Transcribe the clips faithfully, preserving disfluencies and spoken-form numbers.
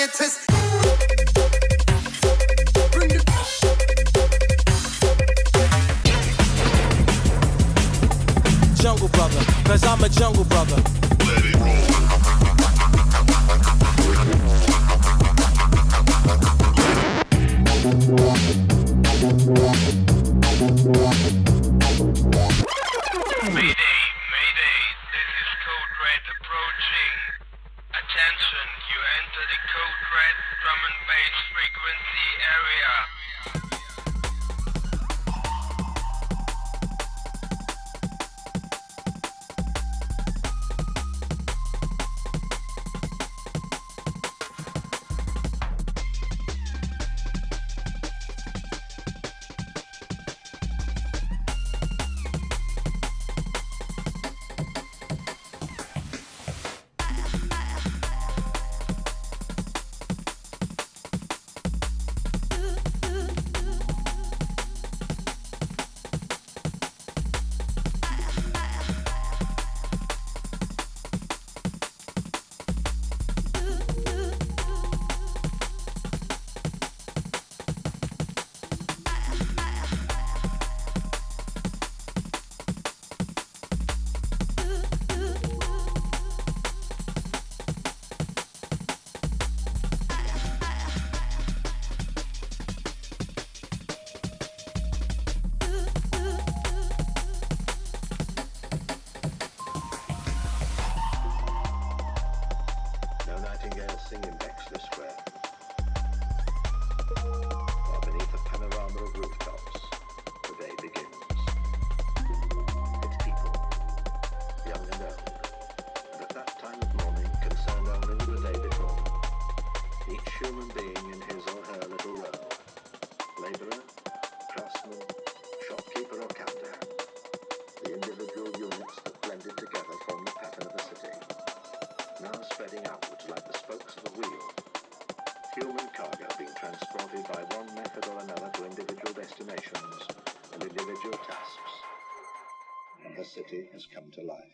scientist. Bring the jungle brother, cause I'm a jungle brother. Let it roll. Mayday, Mayday, this is Code Red approaching. Attention, you enter the Code Red drum and bass frequency area. City has come to life.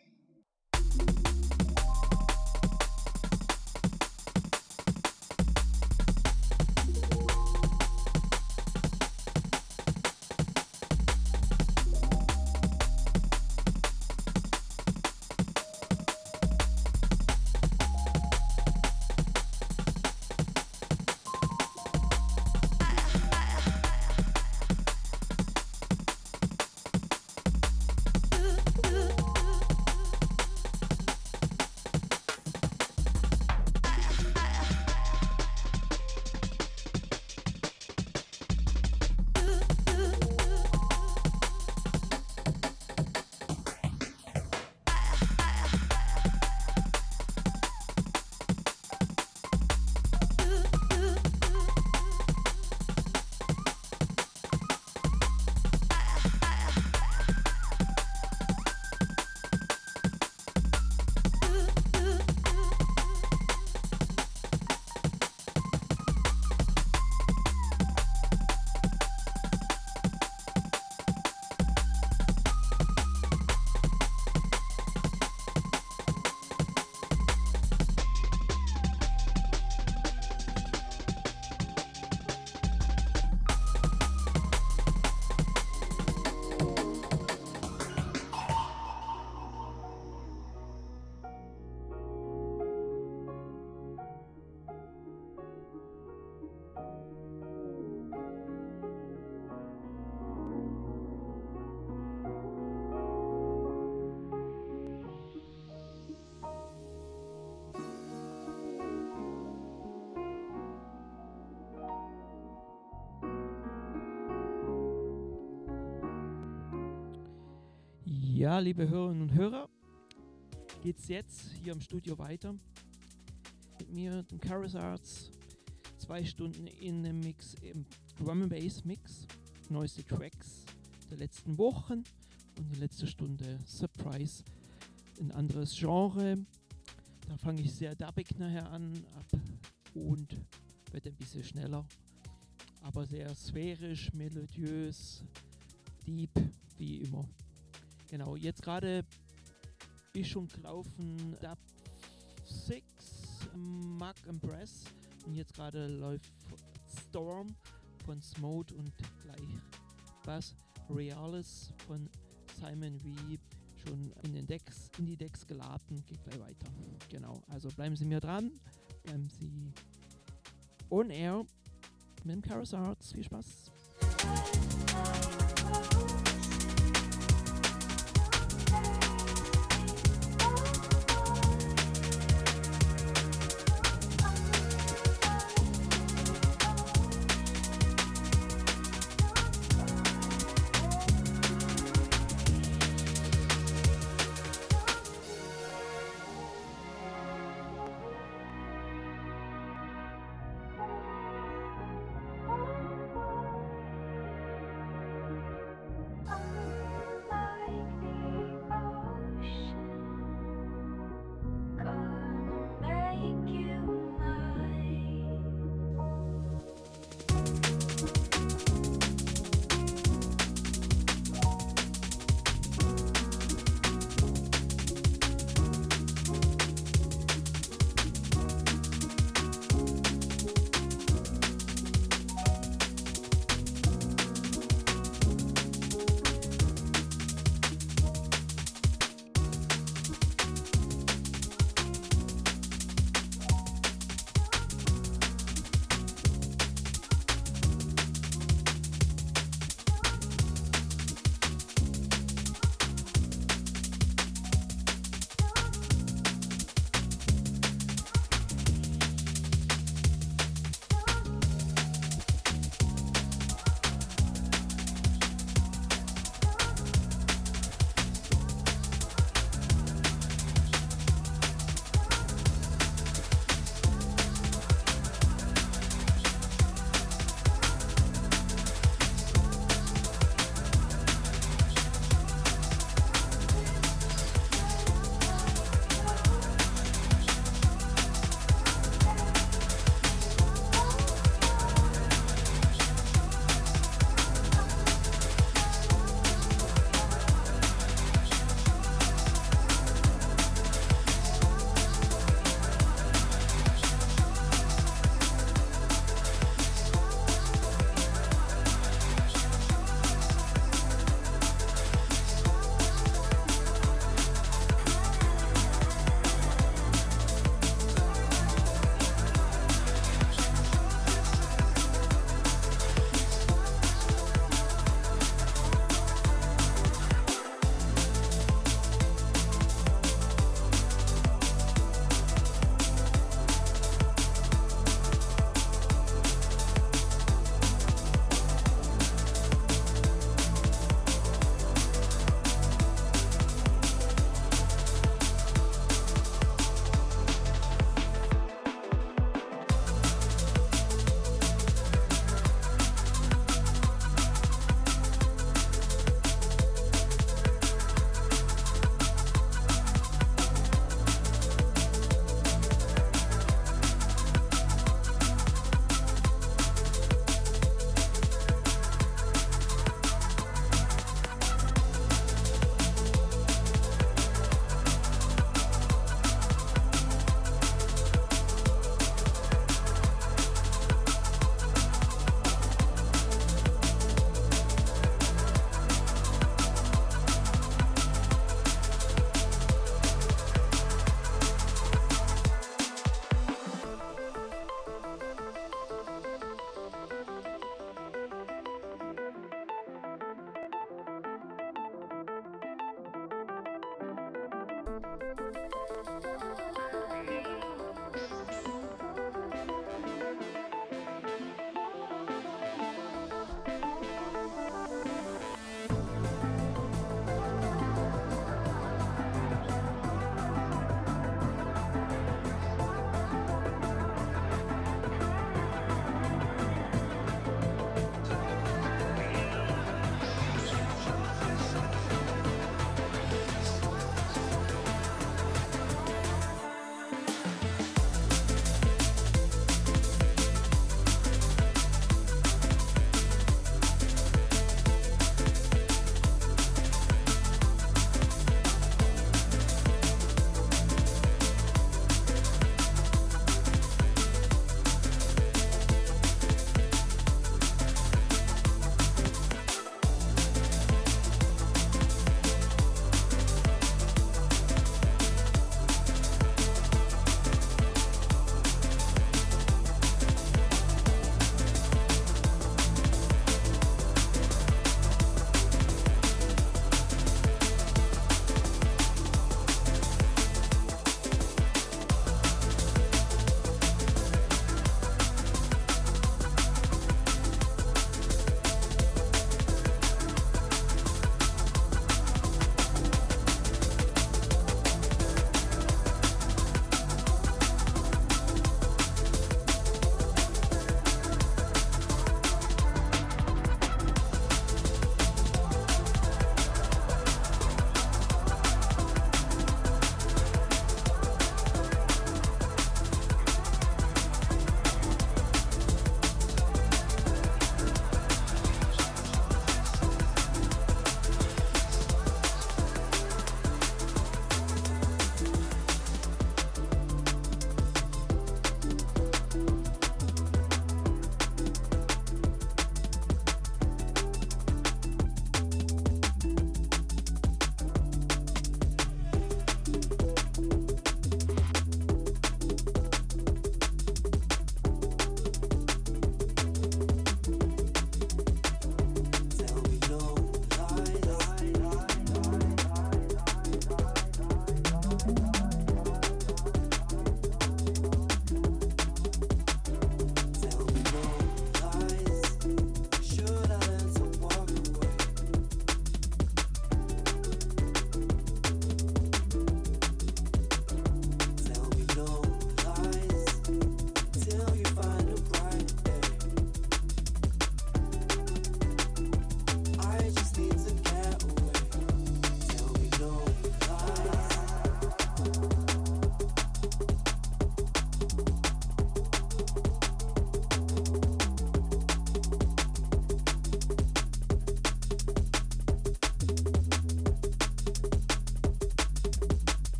Ja, liebe Hörerinnen und Hörer, geht's jetzt hier im Studio weiter mit mir, dem Chaos Arts, zwei Stunden in dem Mix, im Drum and Bass Mix, neueste Tracks der letzten Wochen und die letzte Stunde Surprise, ein anderes Genre. Da fange ich sehr dubbig nachher an ab und wird ein bisschen schneller, aber sehr sphärisch, melodiös, deep, wie immer. Genau, jetzt gerade ist schon gelaufen Dub sechs, Mark and Press Und jetzt gerade läuft Storm von Smote und gleich was Reales von Simon V. schon in den Decks, in die Decks geladen, geht gleich weiter. Genau, also bleiben Sie mir dran, bleiben Sie on air mit dem Karas Arts. Viel Spaß! Thank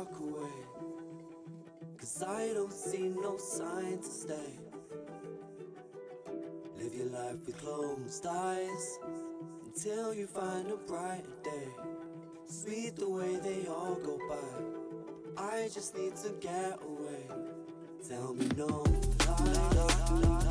walk away, 'cause I don't see no sign to stay. Live your life with closed eyes until you find a brighter day. Sweet the way they all go by, I just need to get away. Tell me no lies.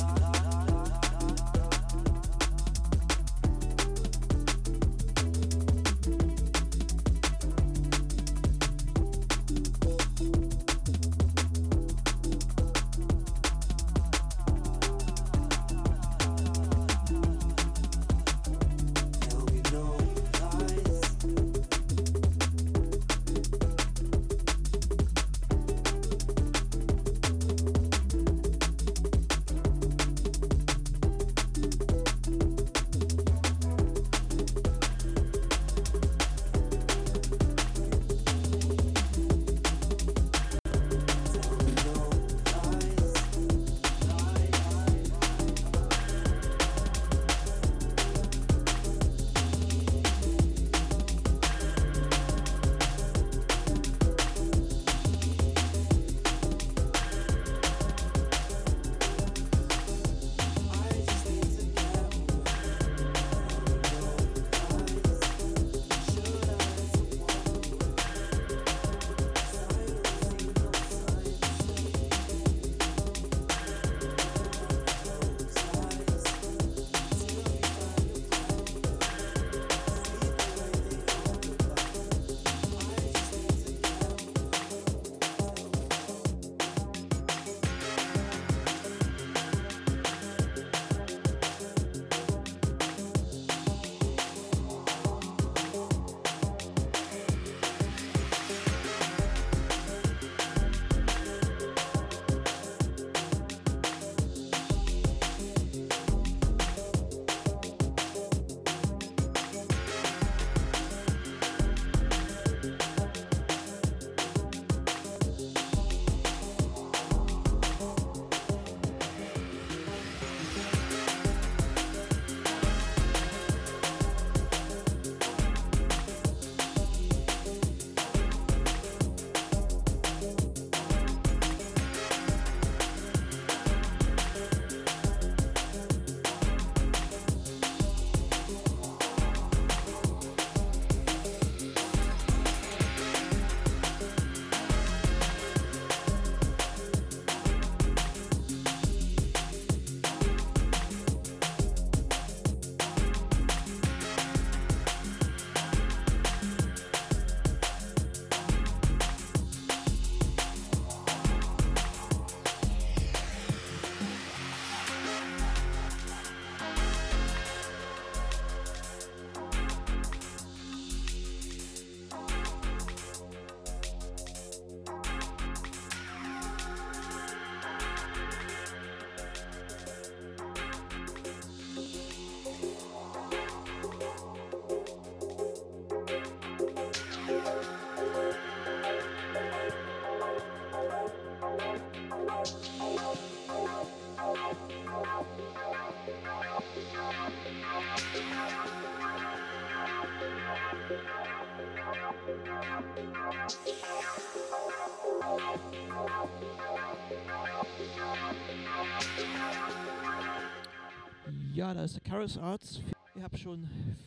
Ja, da ist der Karos Arts. Ich habe schon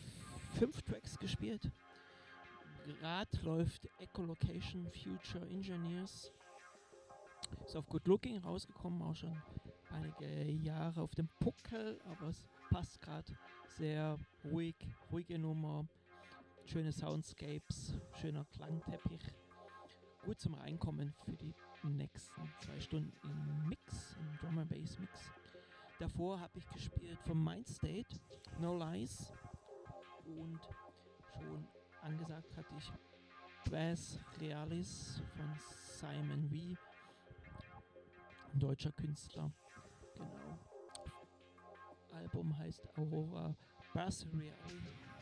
fünf Tracks gespielt. Gerade läuft Echolocation Future Engineers. Ist auf Good Looking rausgekommen, auch schon einige Jahre auf dem Puckel, aber es passt gerade sehr ruhig, ruhige Nummer, schöne Soundscapes, schöner Klangteppich. Gut zum Reinkommen für die nächsten zwei Stunden im Mix, im Drum and Bass Mix. Davor habe ich gespielt von Mindstate, No Lies, und schon angesagt hatte ich Brass Realis von Simon V, ein deutscher Künstler. Genau. Album heißt Aurora Brass Reali.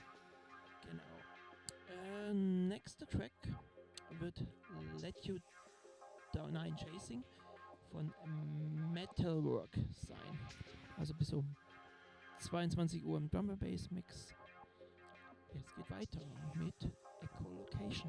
Genau. Äh, nächster Track wird Let You Down, nein, Chasing von Metalwork sein. Also bis um zweiundzwanzig Uhr im Drum and Bass Mix. Jetzt geht weiter mit echolocation.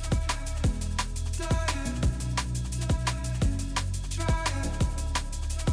Try it.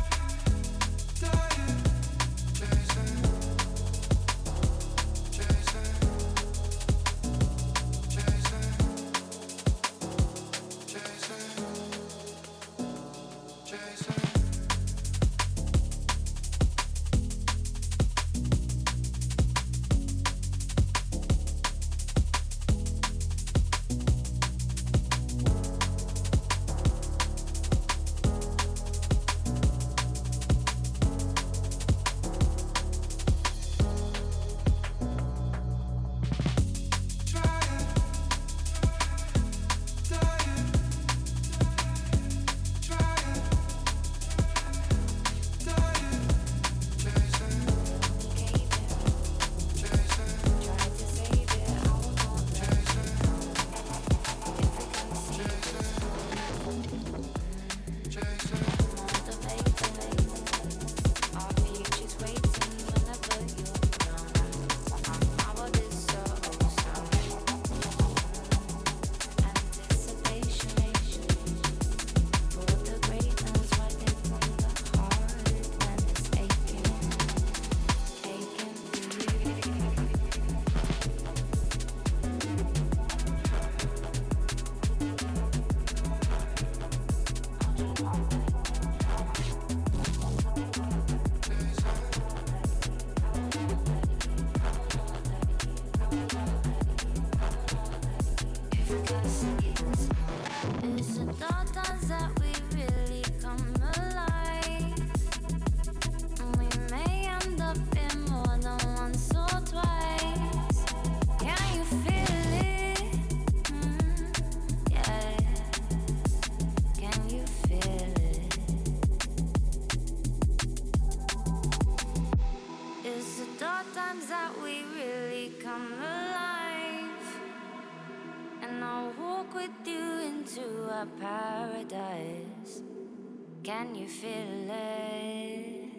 Paradise. Can you feel it?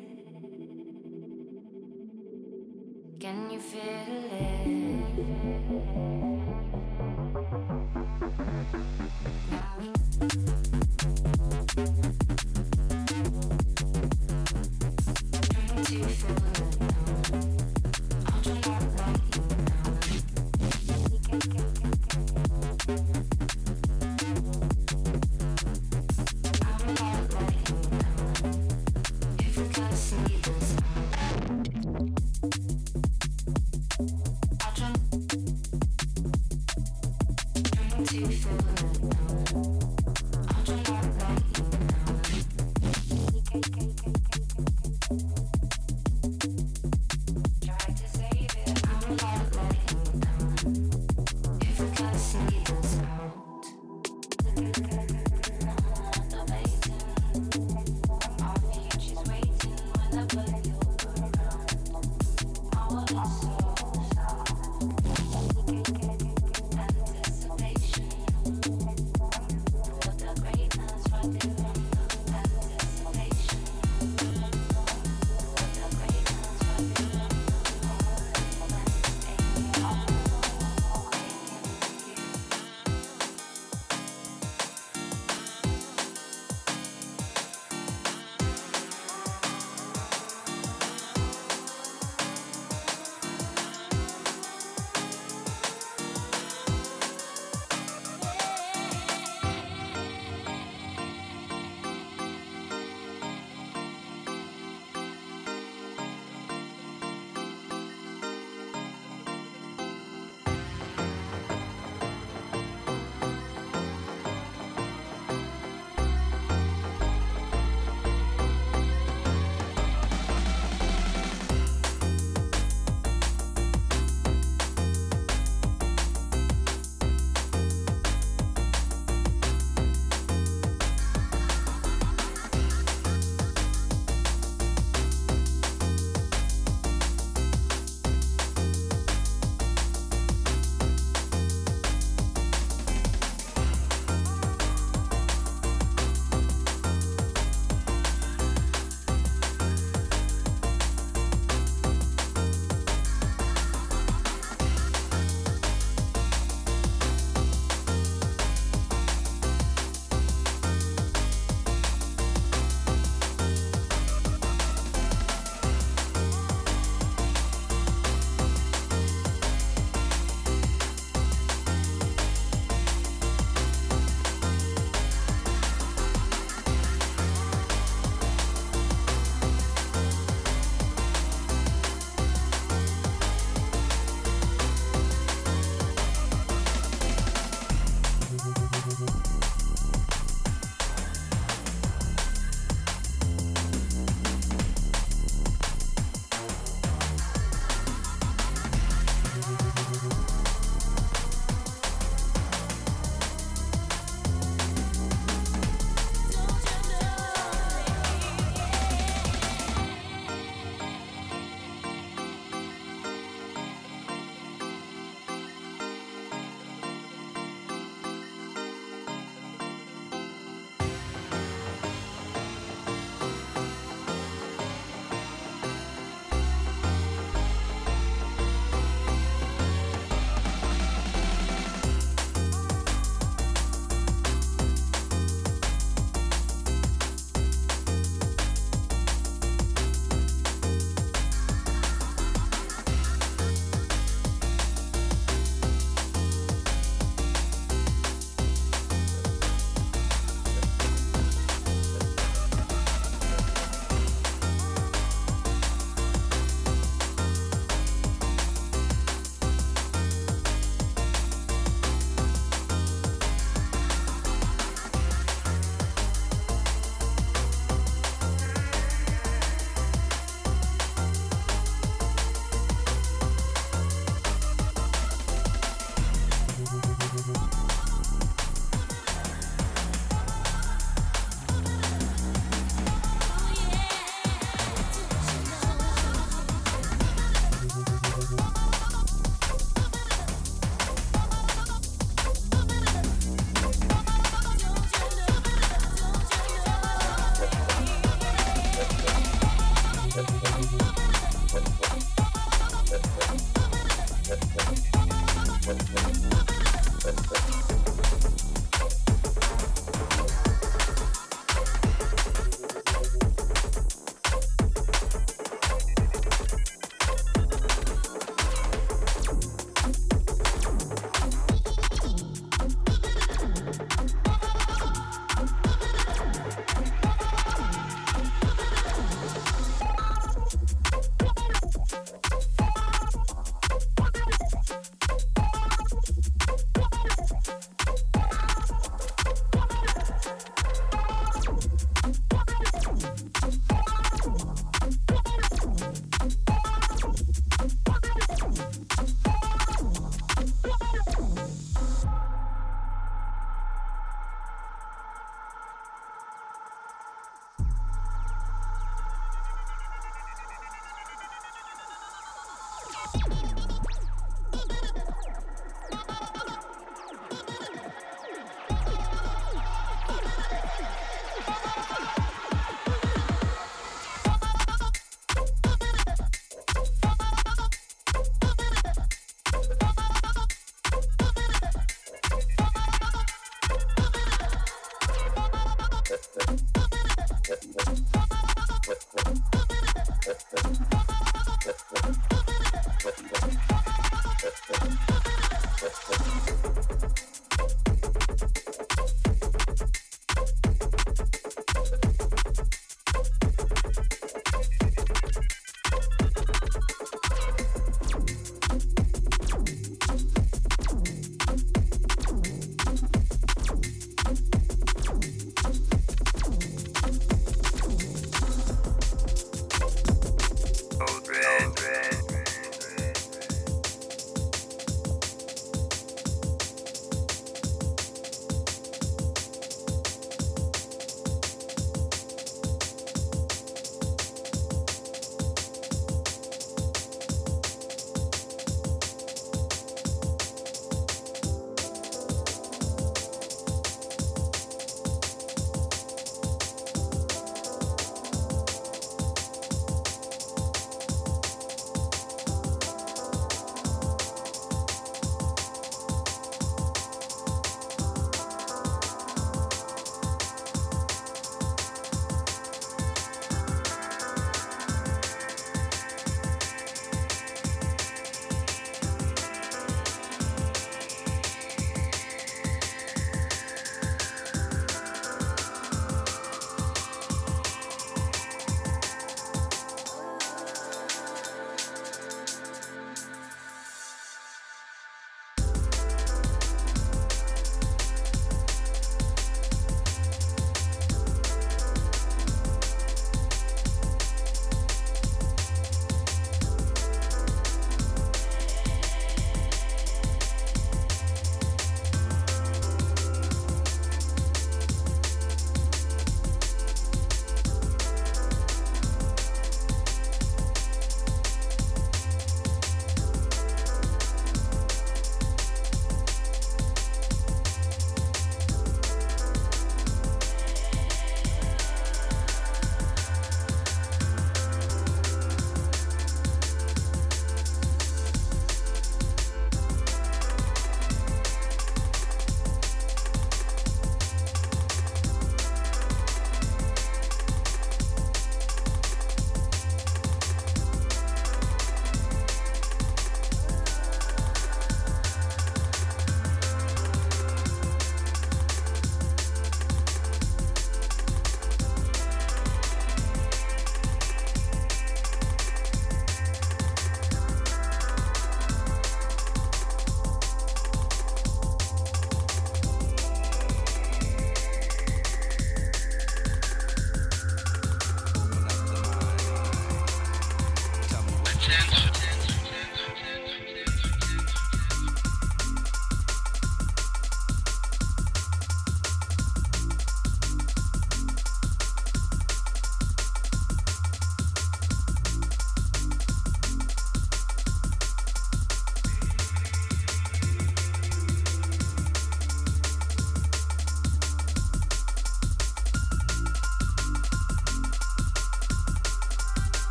Can you feel it?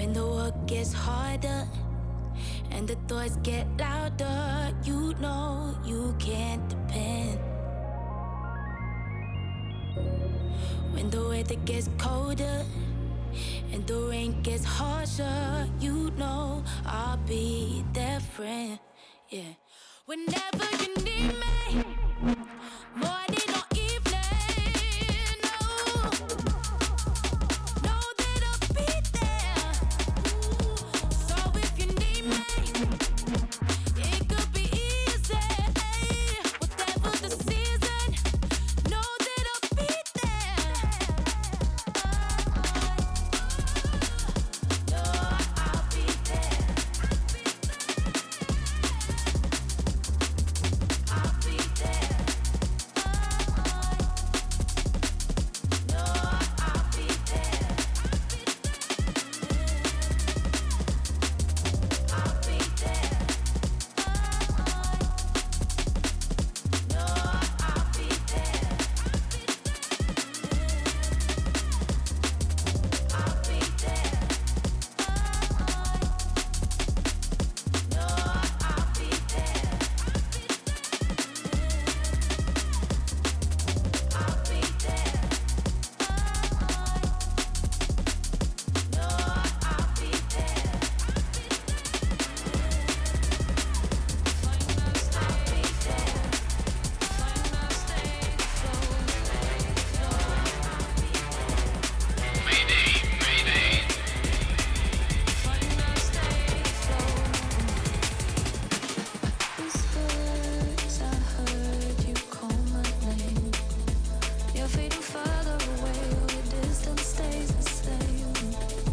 When the work gets harder and the thoughts get louder, you know you can't depend. When the weather gets colder and the rain gets harsher, you know I'll be their friend. Yeah. Whenever you need me, morning or evening, no, know that I'll be there. So if you need me, it could be easy. Whatever the season, know that I'll be there. No, I'll be there. I'll be there. No, I'll be there. I'll be there. No, I'll be there. I'll be there. No, I'll be there. I'll be there. No, I'll be there. Mayday, mayday. Whispers, I heard you call my name. You're fading further away, your distance stays the same.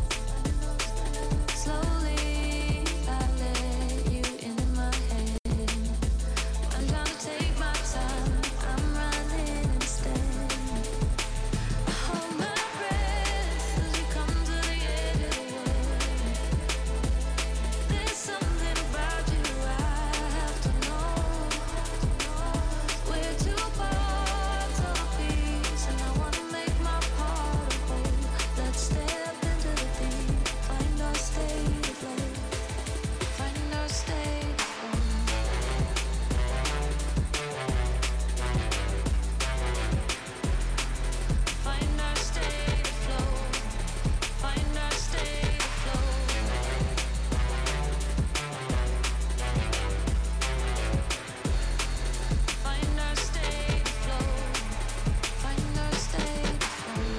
Slowly, I let you into my head. I'm trying to take my time, I'm running instead. I hold my breath as you come to the edge of the world. There's something about you I have to know. We're two parts of a piece, and I wanna make my part a whole. Let's step into the deep, find our state of flow, find our state of flow. Find our state of flow, find our state of flow. Find our state of flow, find our state of flow.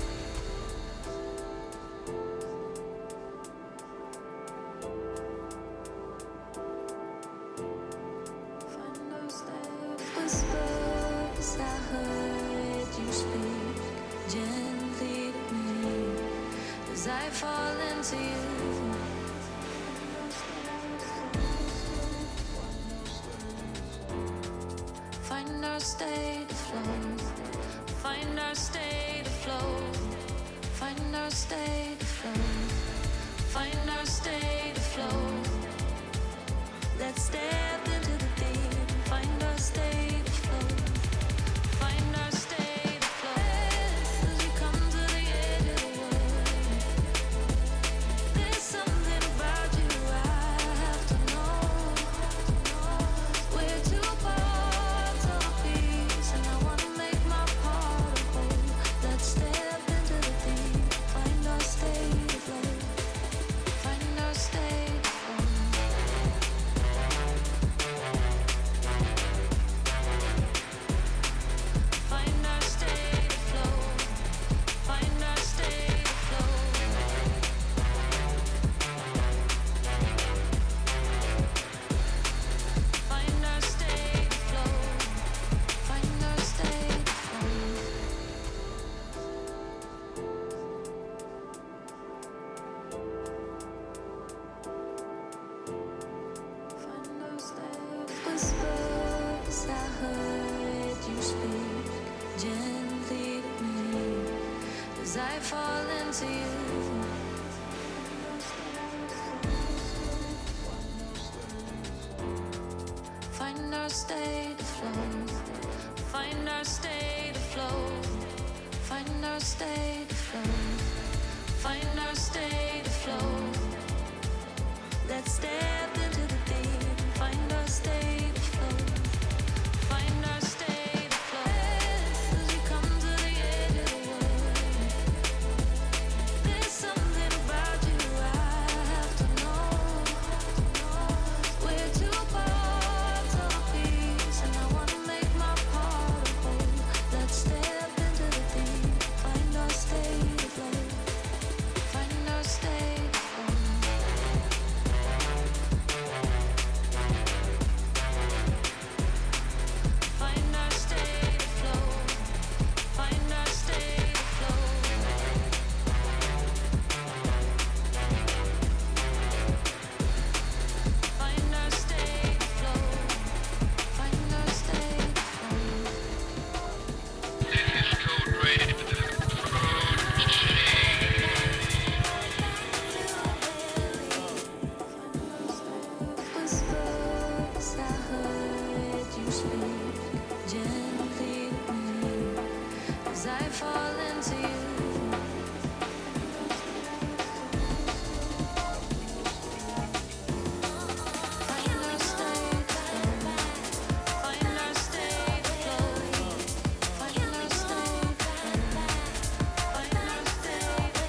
Find our state. Whispers, I heard you speak gently to me as I fall into you. Find our state of flow, find our state of flow, find our state of flow, find our state of flow. Let's step into the deep, find our state of flow, find our state of flow. As you come to the edge of the world, there's something about you I have to know. We're two parts of a piece, and I wanna make my part a whole. Let's step into the deep, find our state of flow, find our state of flow. Find our state of flow, find our state of flow. Find our state of flow, find our state of flow. Find our state. Whispers, I heard you speak gently to me as I fall into you. Find our state of flow, find our state of flow, find our state of flow, find our state of flow. Let's step into the deep, find our state of flow, find our state of flow. As we come to the edge of the world, there's something about you I have to know. We're two parts of a piece, and I wanna make my part a whole. Let's step into the deep, find our state of flow, find our state of flow. Find our state of flow, find our state of flow. Find our state of flow, find our state of flow. This is Code Red Whispers, I heard you speak gently to me as I fall into you. Find our state of flow, find our state of flow, find our state of flow, find our state of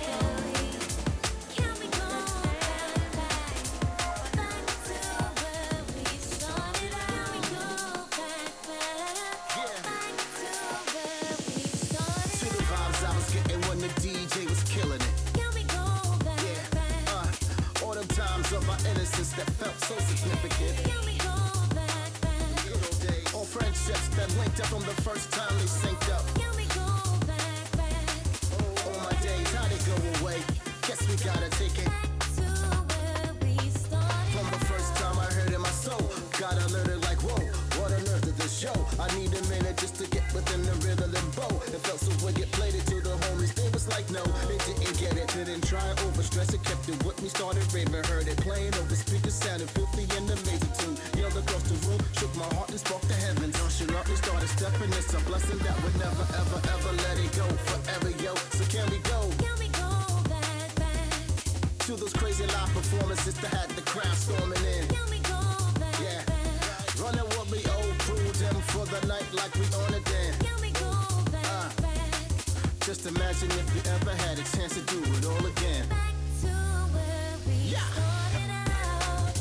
flow. Can we go back, back, back to where we started out? Can we go back, back, back to where we started? To the vibes I was getting when the D J was killing it. Can we go back, Yeah, back? uh, all them times of our innocence that felt so significant. Can we go back, back? Good old days. All friendships that linked up from the first time they synced up. Can we go back, back? All my days, how they go away? Guess we gotta take it To where we started. from the first time I heard it in my soul. Got alerted like, whoa, what on earth is this show? I need a minute just to get within the rhythm and bow. It felt so wicked, played it to the homies. They was like, no, they didn't get it. Didn't try overstress it, kept it with me, started raving. Heard it playing over speakers, sounded filthy and amazing too. Yelled across the room, shook my heart and spoke to heaven. Nonchalantly started stepping, it's a blessing that would never, ever, ever let it go. Forever, yo, so can we go Can we go back, back? to those crazy live performances that had the crowd storming in? Can we go back, Yeah. back? Running with me old crew, them for the night like we on it then. Can we go back, back? Just imagine if we ever had a chance to do it all again. Back to where we Yeah. started out.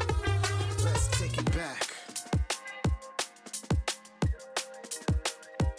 Let's take it back.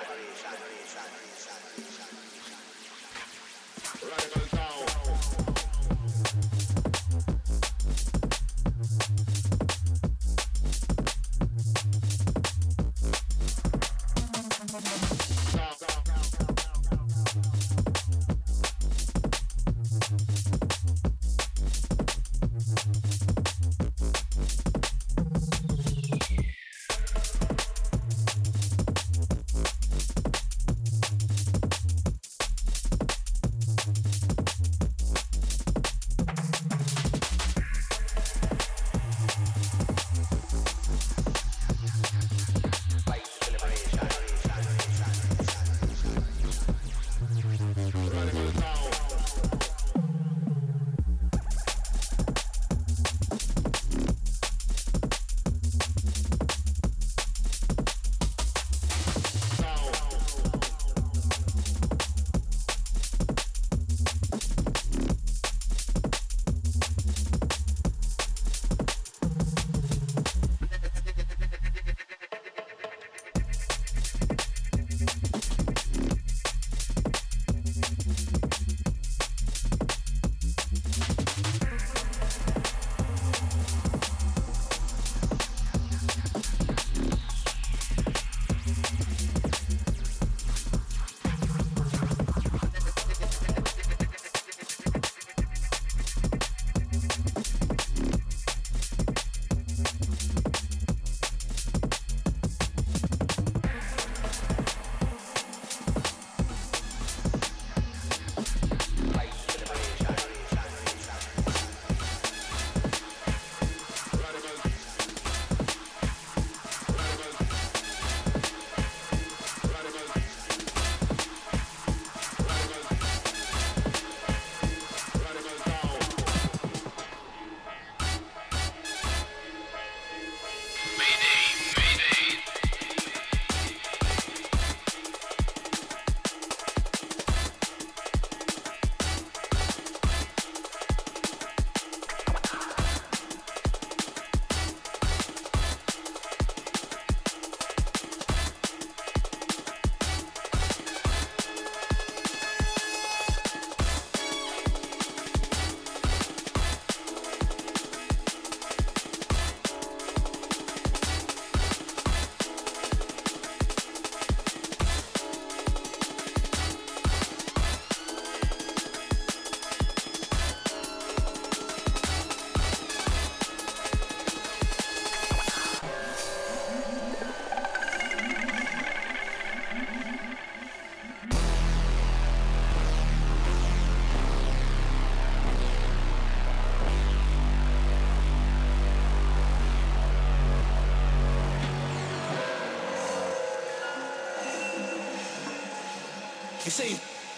You see,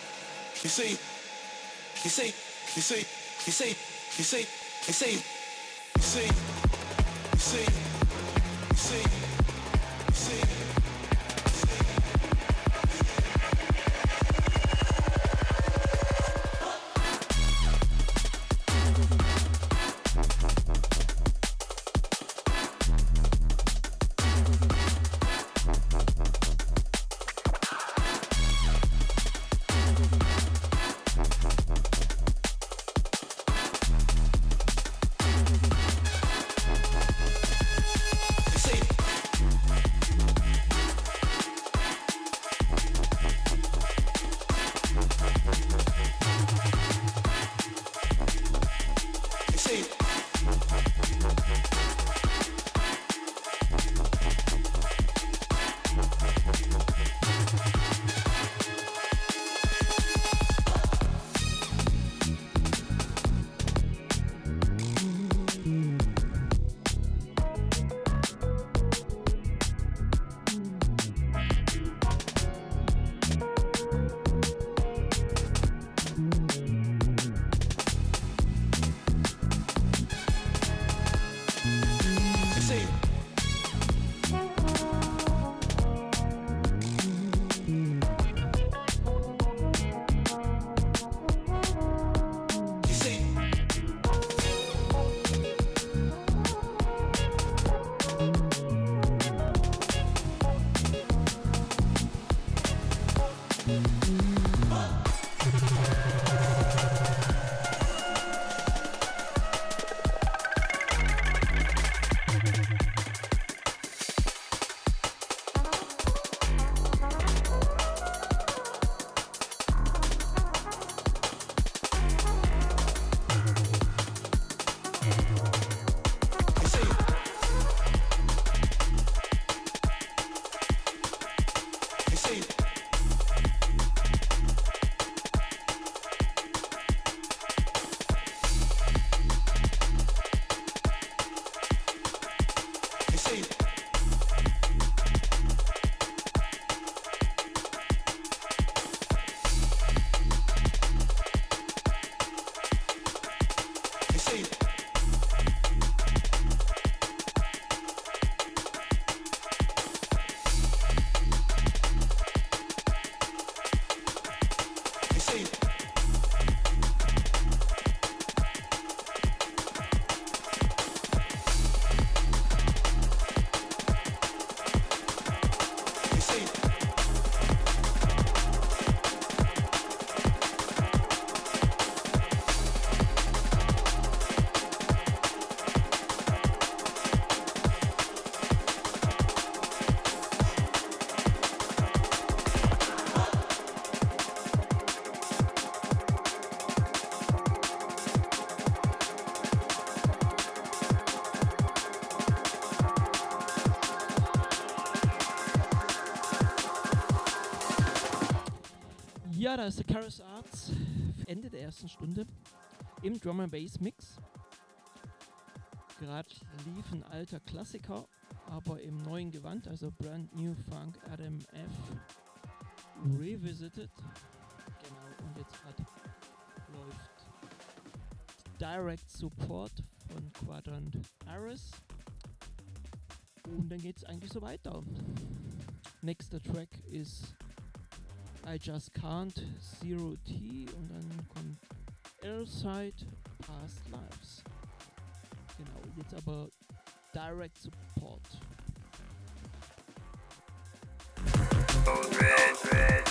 you see, you see, you see, you see, you see, you see, you see, you see, you see, you see. See, Ja, da ist der Karas Arts, Ende der ersten Stunde im Drum and Bass Mix. Gerade lief ein alter Klassiker, aber im neuen Gewand, also Brand New Funk Adam F. Revisited. Genau, und jetzt gerade läuft Direct Support von Quadrant Aris. Und dann geht es eigentlich so weiter. Nächster Track ist I Just Can't, Zero T und dann kommt L-Side, Past Lives. Genau, jetzt aber Direct Support. Oh, red, red.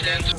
attention.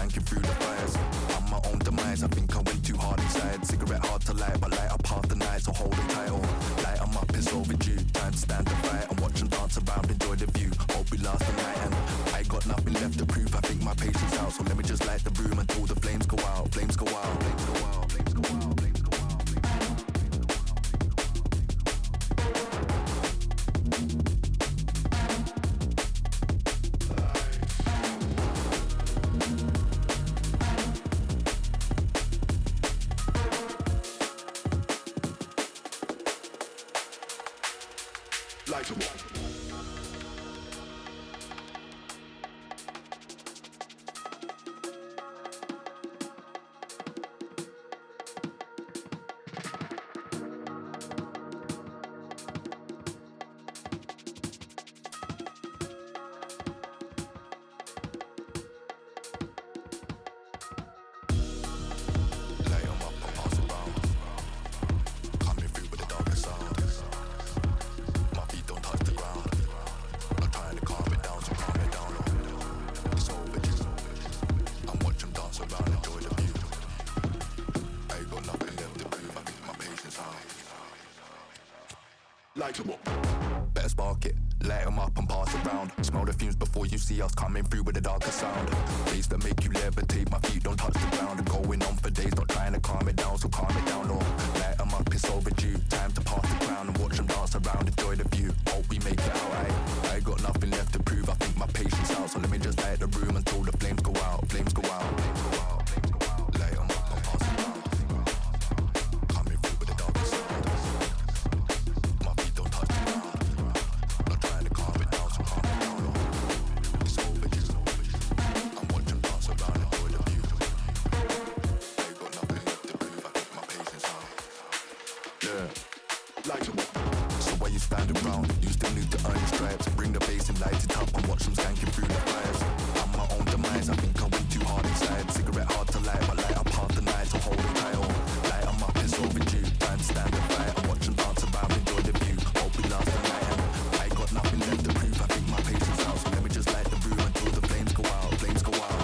skanking through the fires. I'm my own demise, I think I went too hard inside. Cigarette hard to light, but light up half the night, so hold it tight on. Light 'em up, it's overdue. Time to stand and fight and watch 'em dance around, enjoy the view. Hope we last the night, and I got nothing left to prove. I think my patience out, so let me just light the room until the flames go out. Flames go out, flames go out, flames go out, flames go out. Light 'em up. Light 'em up. Better spark it, light 'em up and pass it round. Smell the fumes before you see us coming through with a darker sound. Bass that make you levitate, my feet don't touch the ground. And going on for days, not trying to calm it down, so calm it down. Or light 'em up, it's overdue. Time to pass the crown and watch 'em dance around, enjoy the view. Hope we make it out, aye. I got nothing left to prove, I think my patience out. So let me just light the room until the flames go out, flames go out, flames go out, flames go out. Light 'em up and pass it round. Coming through with a darker sound. My feet don't touch the ground. Not trying to calm it down, so calm it down. Or it's overdue. And watch 'em dance around, enjoy the view. I got nothing left to prove, I think my patience out. Yeah. Light 'em up. So while you stand around, you still need to earn your stripes. Bring the bass and light it up and watch them skanking through the fires. I'm my own demise, I think I went too hard inside. Cigarette hard to light, but light up half the night, so hold it tight on. Light 'em up, it's overdue. Time to stand and fight and watch them dance around, enjoy the view. Hope we last the night, and I got nothing left to prove. I think my patience out, so let me just light the room until the flames go out, flames go out.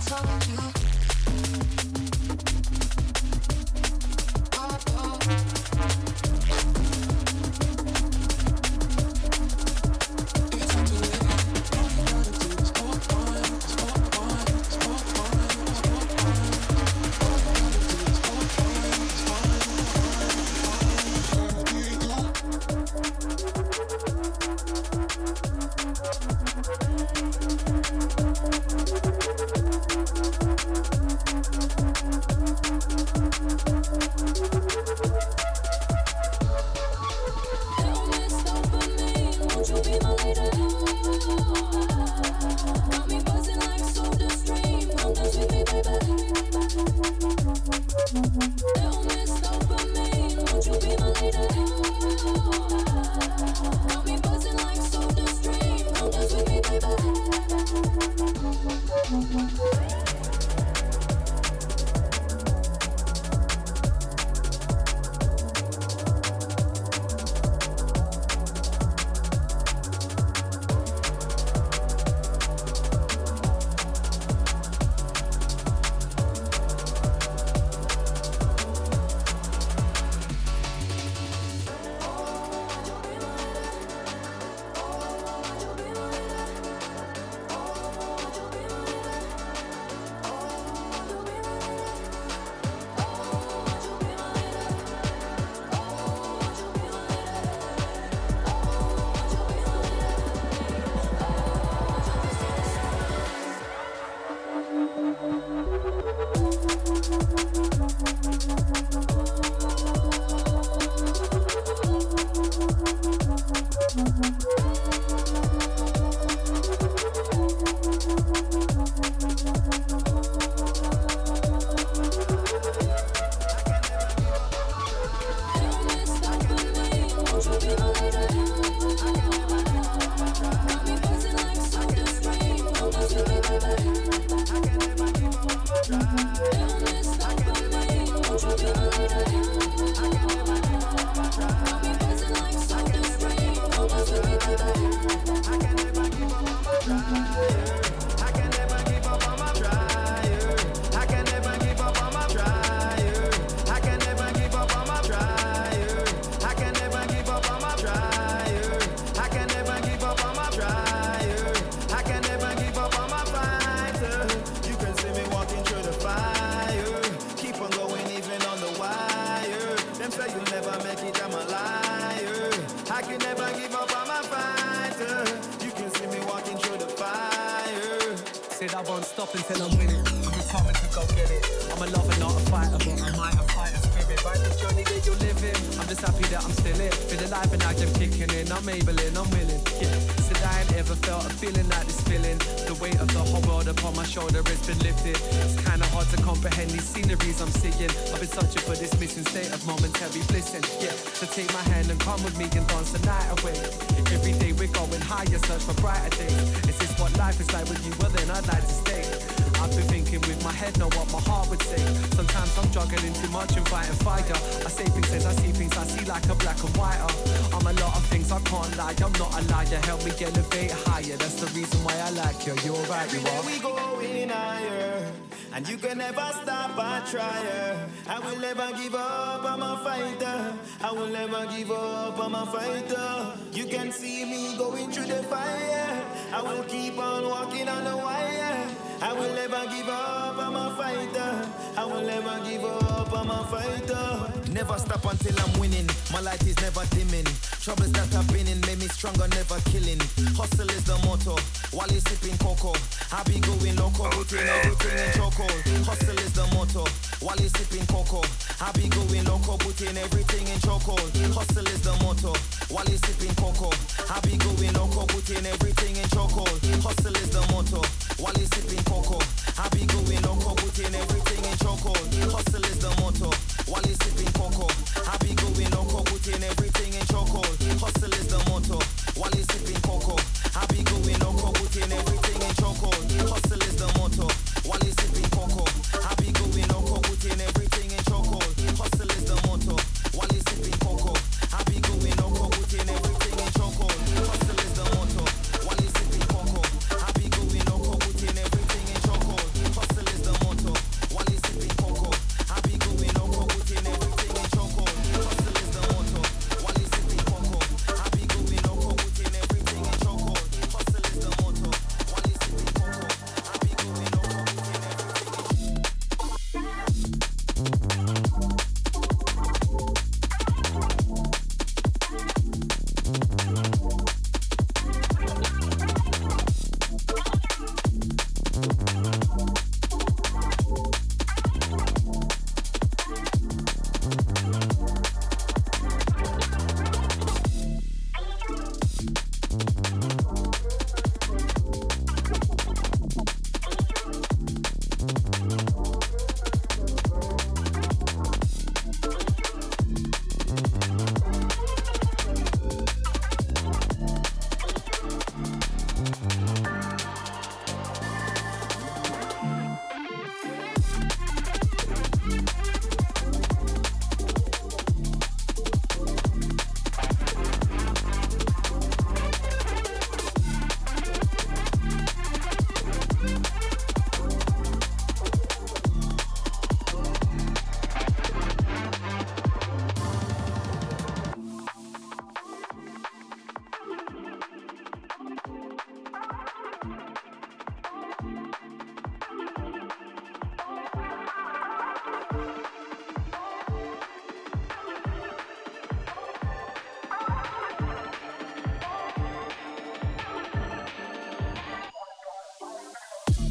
Never stop until I'm winning. My light is never dimming. Troubles that I've been in made me stronger, never killing. Hustle is the motto. While you sipping cocoa, I be going loco, putting everything in choco. Hustle is the motto. While you sipping cocoa, I be going loco, putting everything in choco. Hustle is the motto. While you sipping cocoa, I be going loco, putting everything in choco. Hustle is the motto. While you sipping cocoa, I be going loco, putting everything in choco. Hustle is the motto. While you sipping cocoa, I be going loco, putting everything in choco. Hustle is the motto. While you sipping cocoa, I be going loco, putting everything in choco. Hustle is the motto. While you sipping cocoa, I be going loco, putting everything in choco. Hustle is the motto. While you sipping cocoa, I be going loco, putting everything in choco. Hustle is the motto. While you sipping cocoa, I be going loco, putting everything in choco. Hustle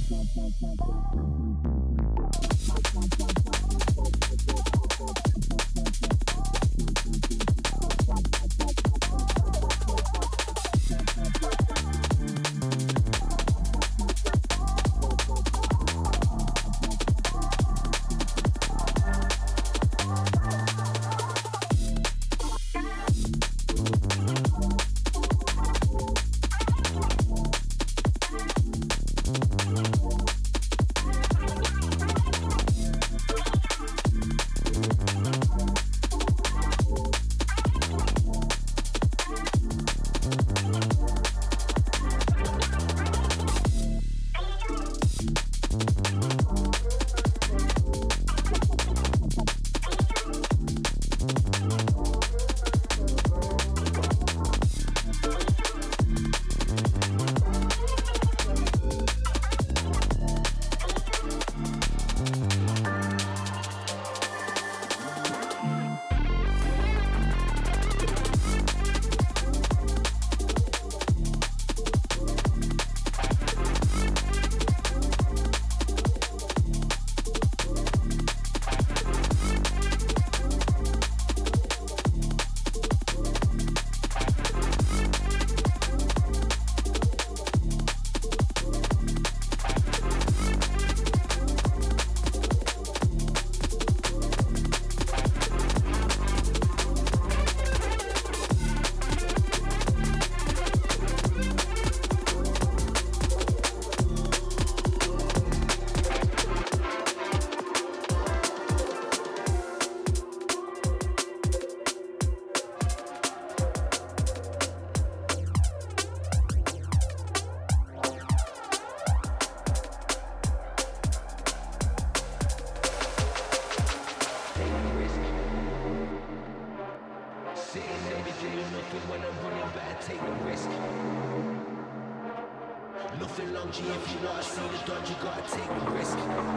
Nothing long, G, if you not see the dodge, you gotta take the risk.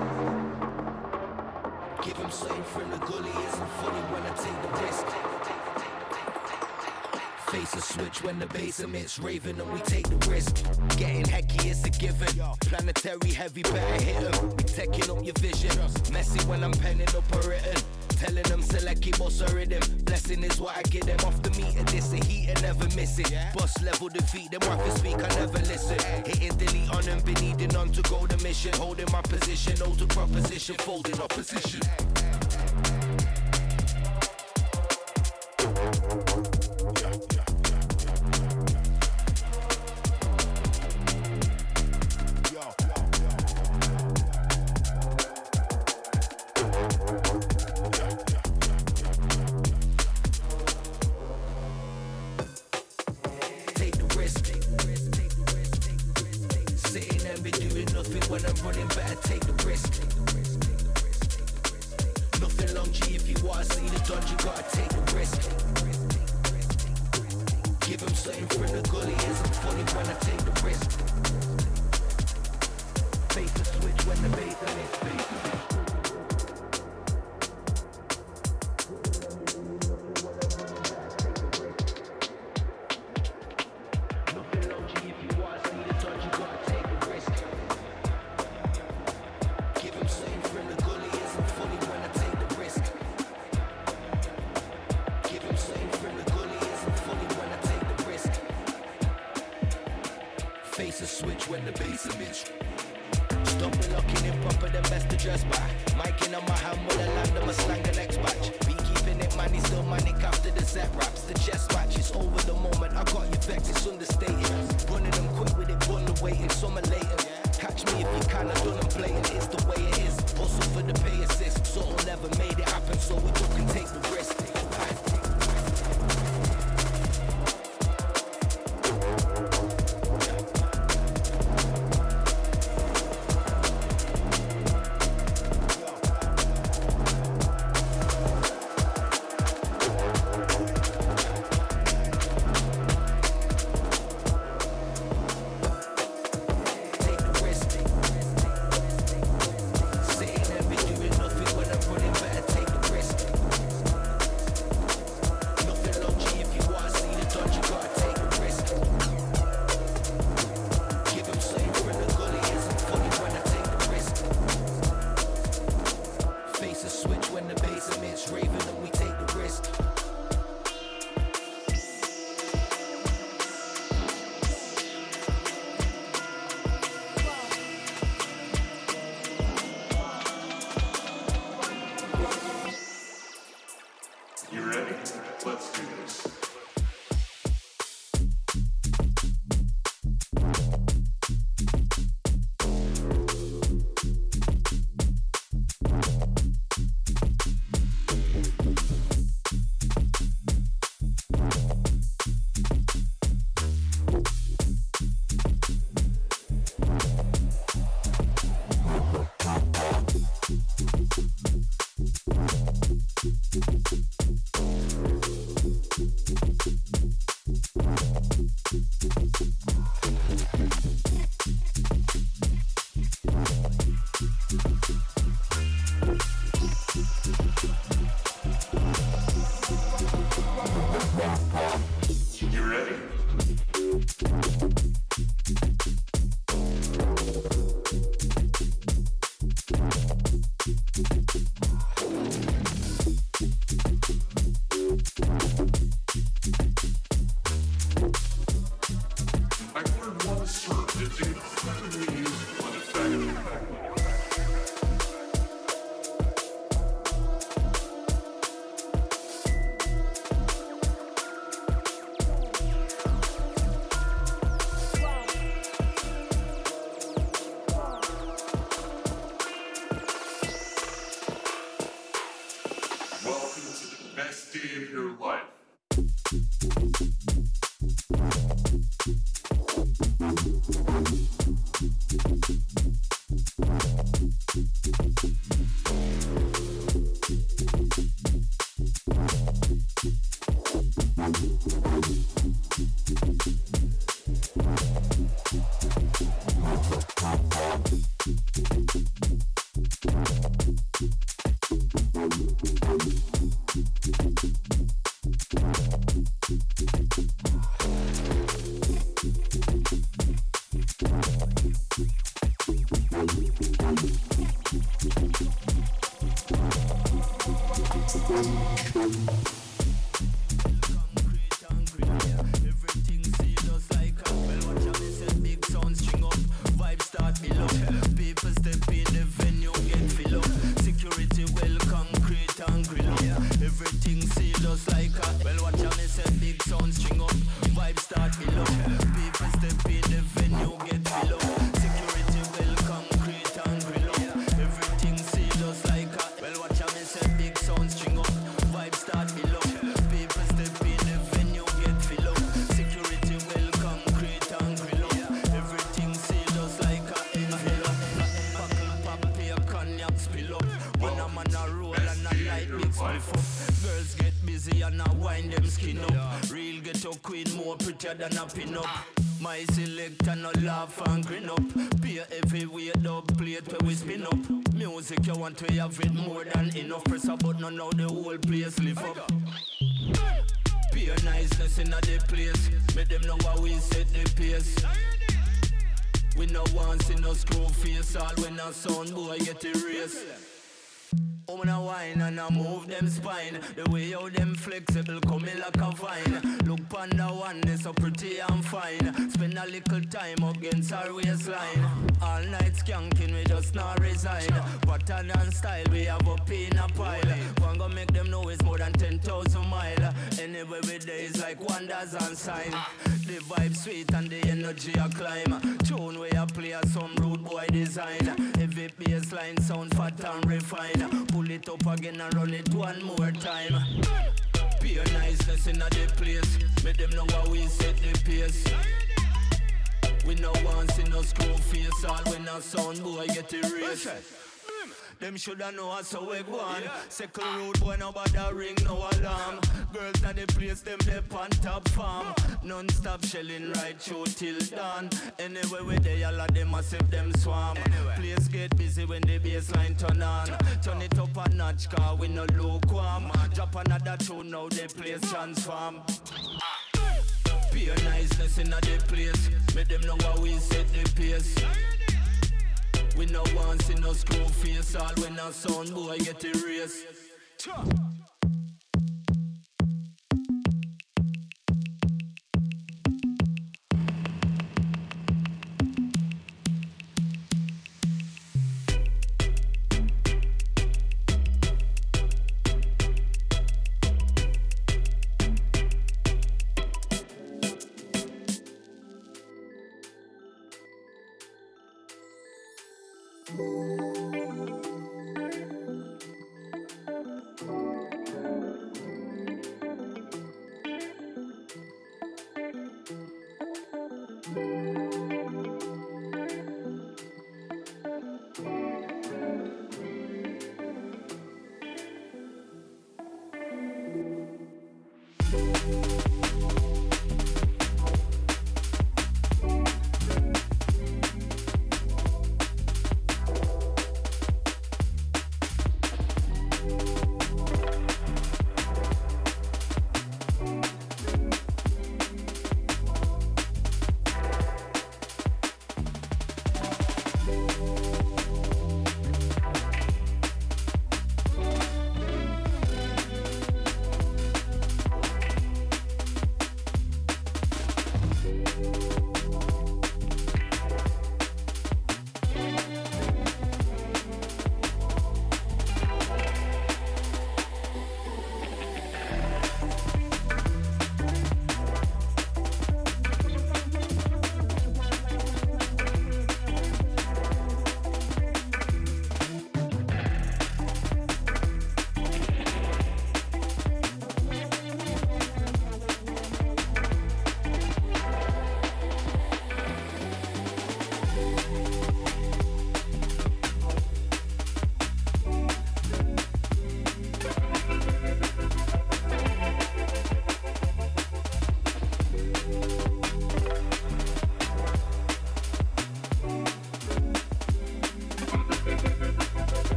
Give him something from the gully, isn't funny when I take the risk. Face a switch when the bass emits, raving and we take the risk. Getting hecky is a given. Planetary heavy, better hit 'em. We taking up your vision. Messy when I'm penning up a written. Telling them select keep boss a rhythm. Blessing is what I give them off the meter. This a heat and never miss it. Boss level defeat them. What I speak, I never listen. Hitting delete on them, been needing on to go the mission. Holding my position, hold to proposition, folding opposition. save your life. Than a pin up. My selector no laugh and grin up. Pay every way dub plate where we spin up. Music you want to have it more than enough. Press a button now the whole place live up. Pure niceness in the place. Make them know how we set the pace. We no want see no screw face. All when a sound boy get erased. Oh, when I whine and I move them spine. The way how them flexible coming like a vine. Look on the one, they so pretty and fine. Spend a little time against our waistline. All night skanking, we just not resign. Pattern and style, we have up in a pile. One go make them know it's more than ten thousand mile. Anyway, we there is like wonders and sign. The vibe sweet and the energy a climb. Tune where I play a some rude boy design. Heavy bassline sound fat and refine. Pull it up again and run it one more time. Pure niceness in the place. Make them know how we set the pace. We no want see no screw face. All when a sound boy get erased. Them shoulda know us so we go on. Second road boy nobody ring no alarm. Girls na the place them they on top farm. Non-stop shelling right through till dawn. Anyway we there all of them a save them swarm. Place get busy when the bassline turn on. Turn it up a notch car we no lukewarm. Drop another tune now the place transform. Pure niceness in the place. Make them know how we set the pace. We no want see no screw face. All when a sound boy get erased.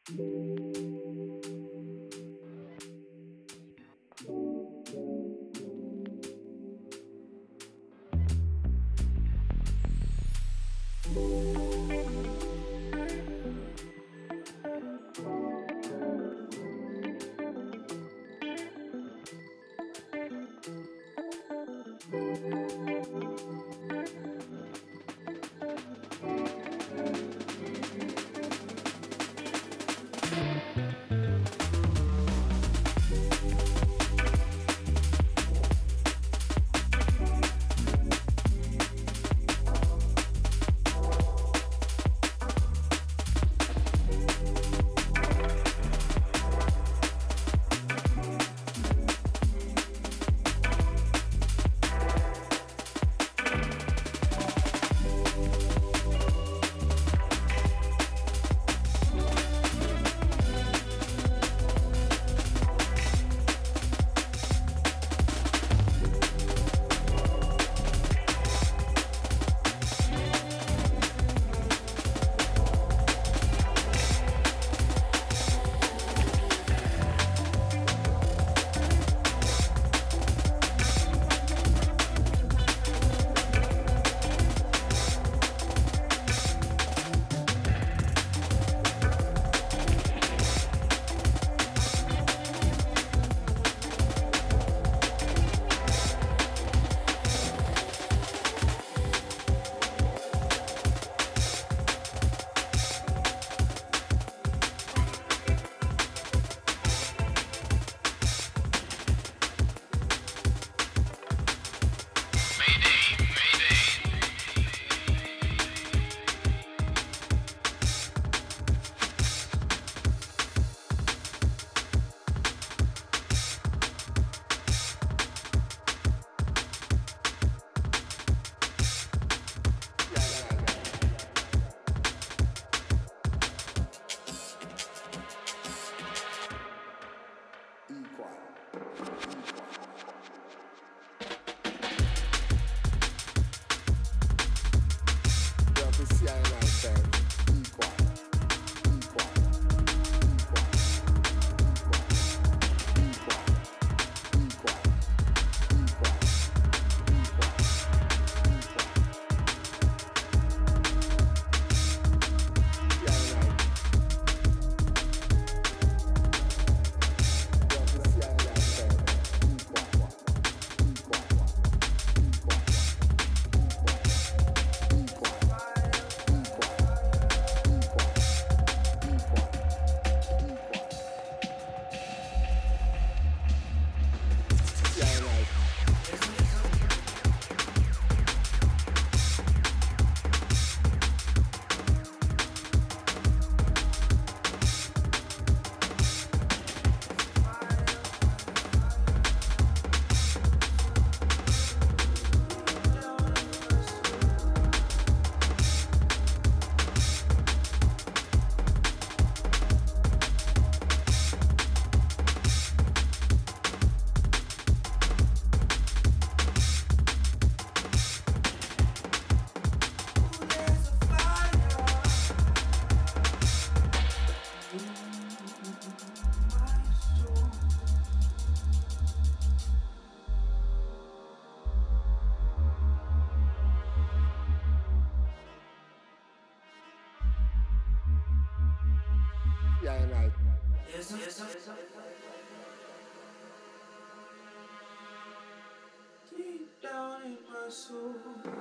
Deep down in my soul.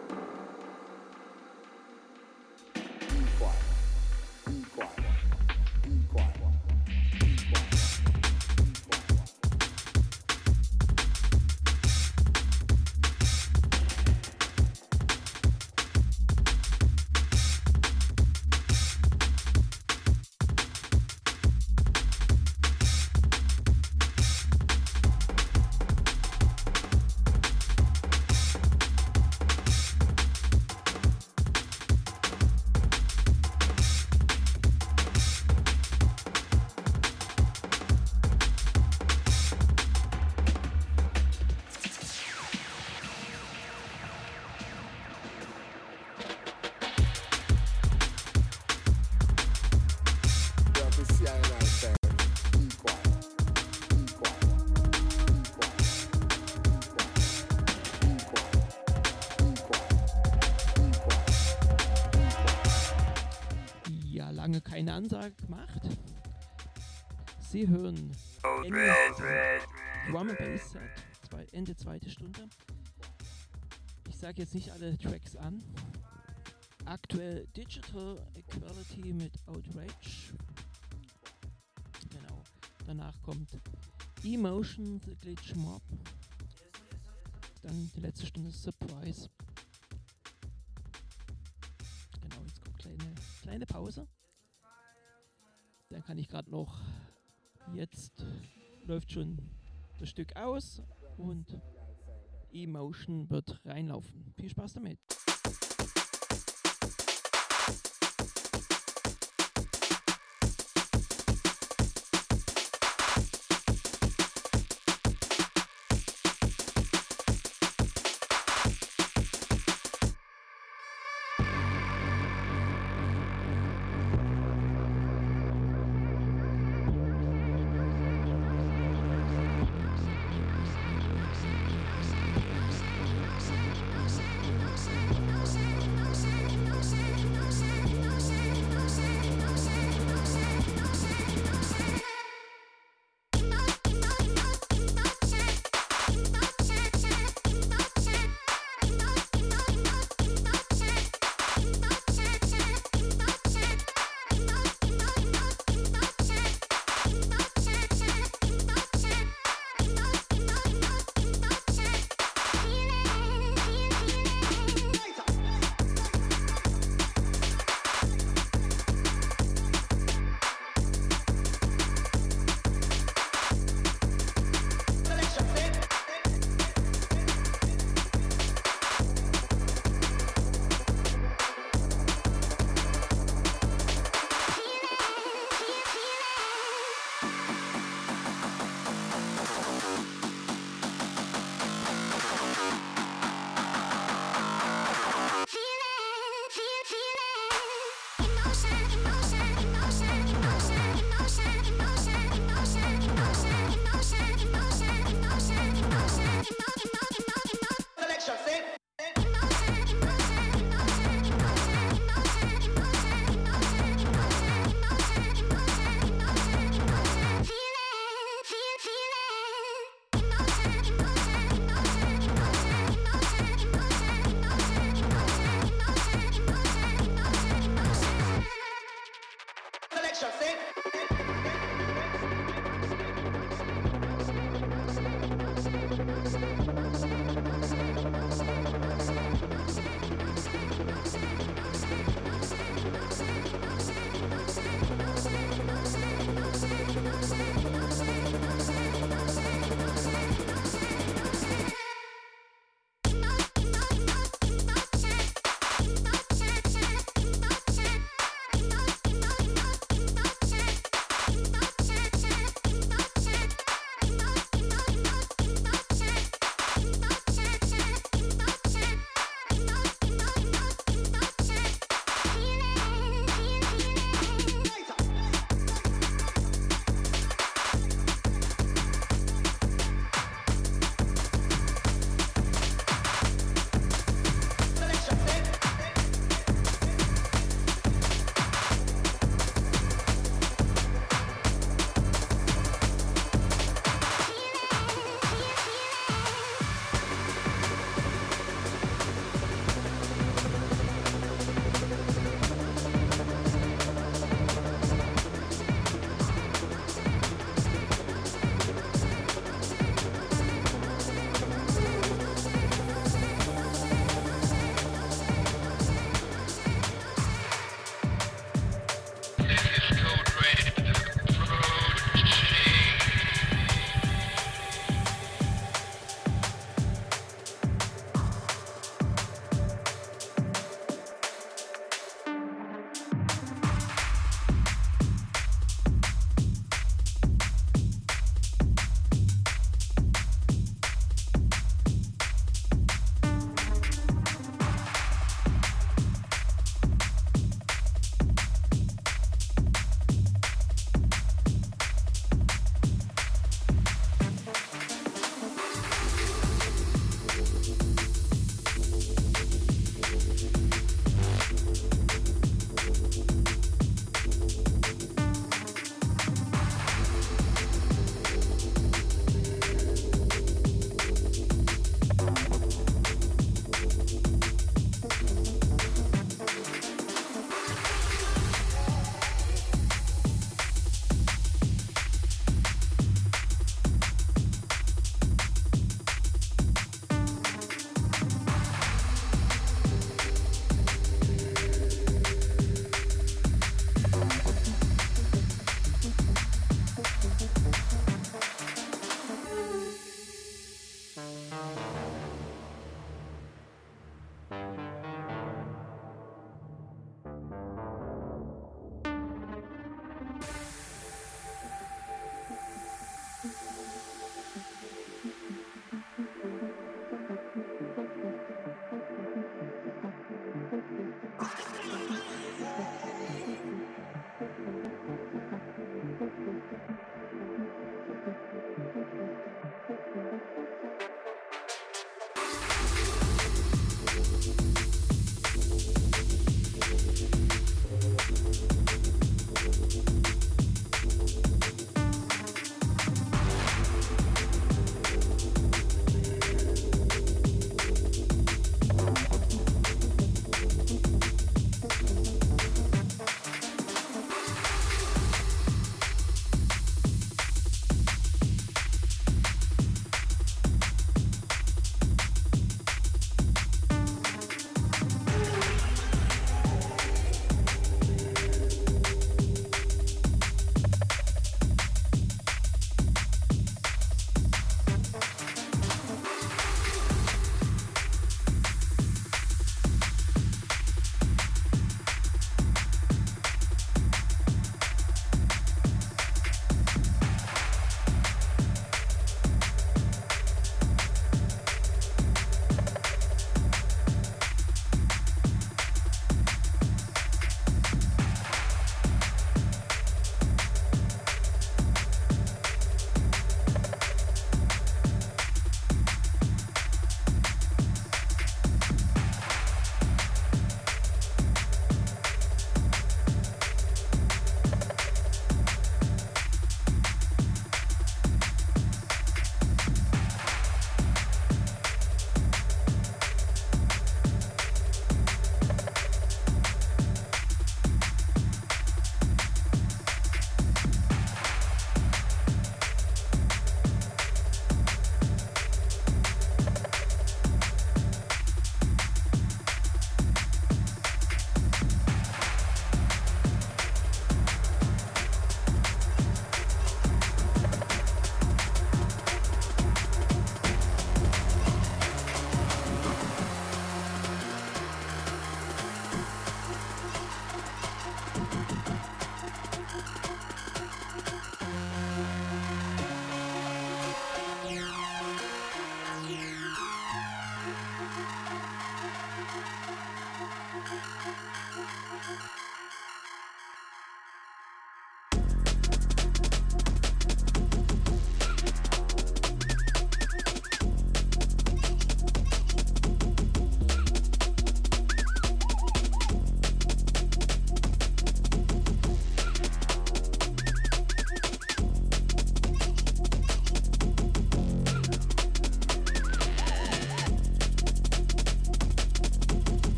Be quiet. Be quiet. Be quiet. see I and I say equal, equal, Ja, lange keine Ansage gemacht. Sie hören Ende Drum and Bass Set, zwei, Ende zweite Stunde. Ich sage jetzt nicht alle Tracks an. Aktuell Digital Equality mit Outrage. Genau. Danach kommt Emotion, The Glitch Mob. Dann die letzte Stunde Surprise. Genau, jetzt kommt kleine, kleine Pause. Dann kann ich gerade noch, jetzt läuft schon das Stück aus und Emotion wird reinlaufen. Viel Spaß damit. We'll be right back.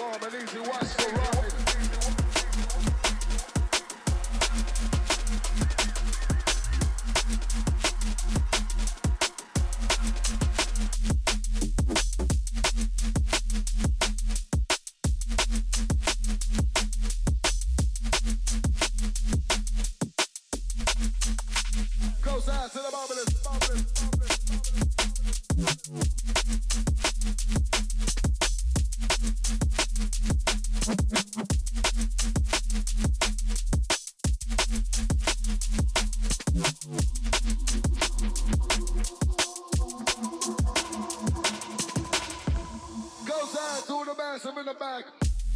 Warm and easy, watch the ride. Goes out to the marvelous, marvelous, goes out to the massive in the back.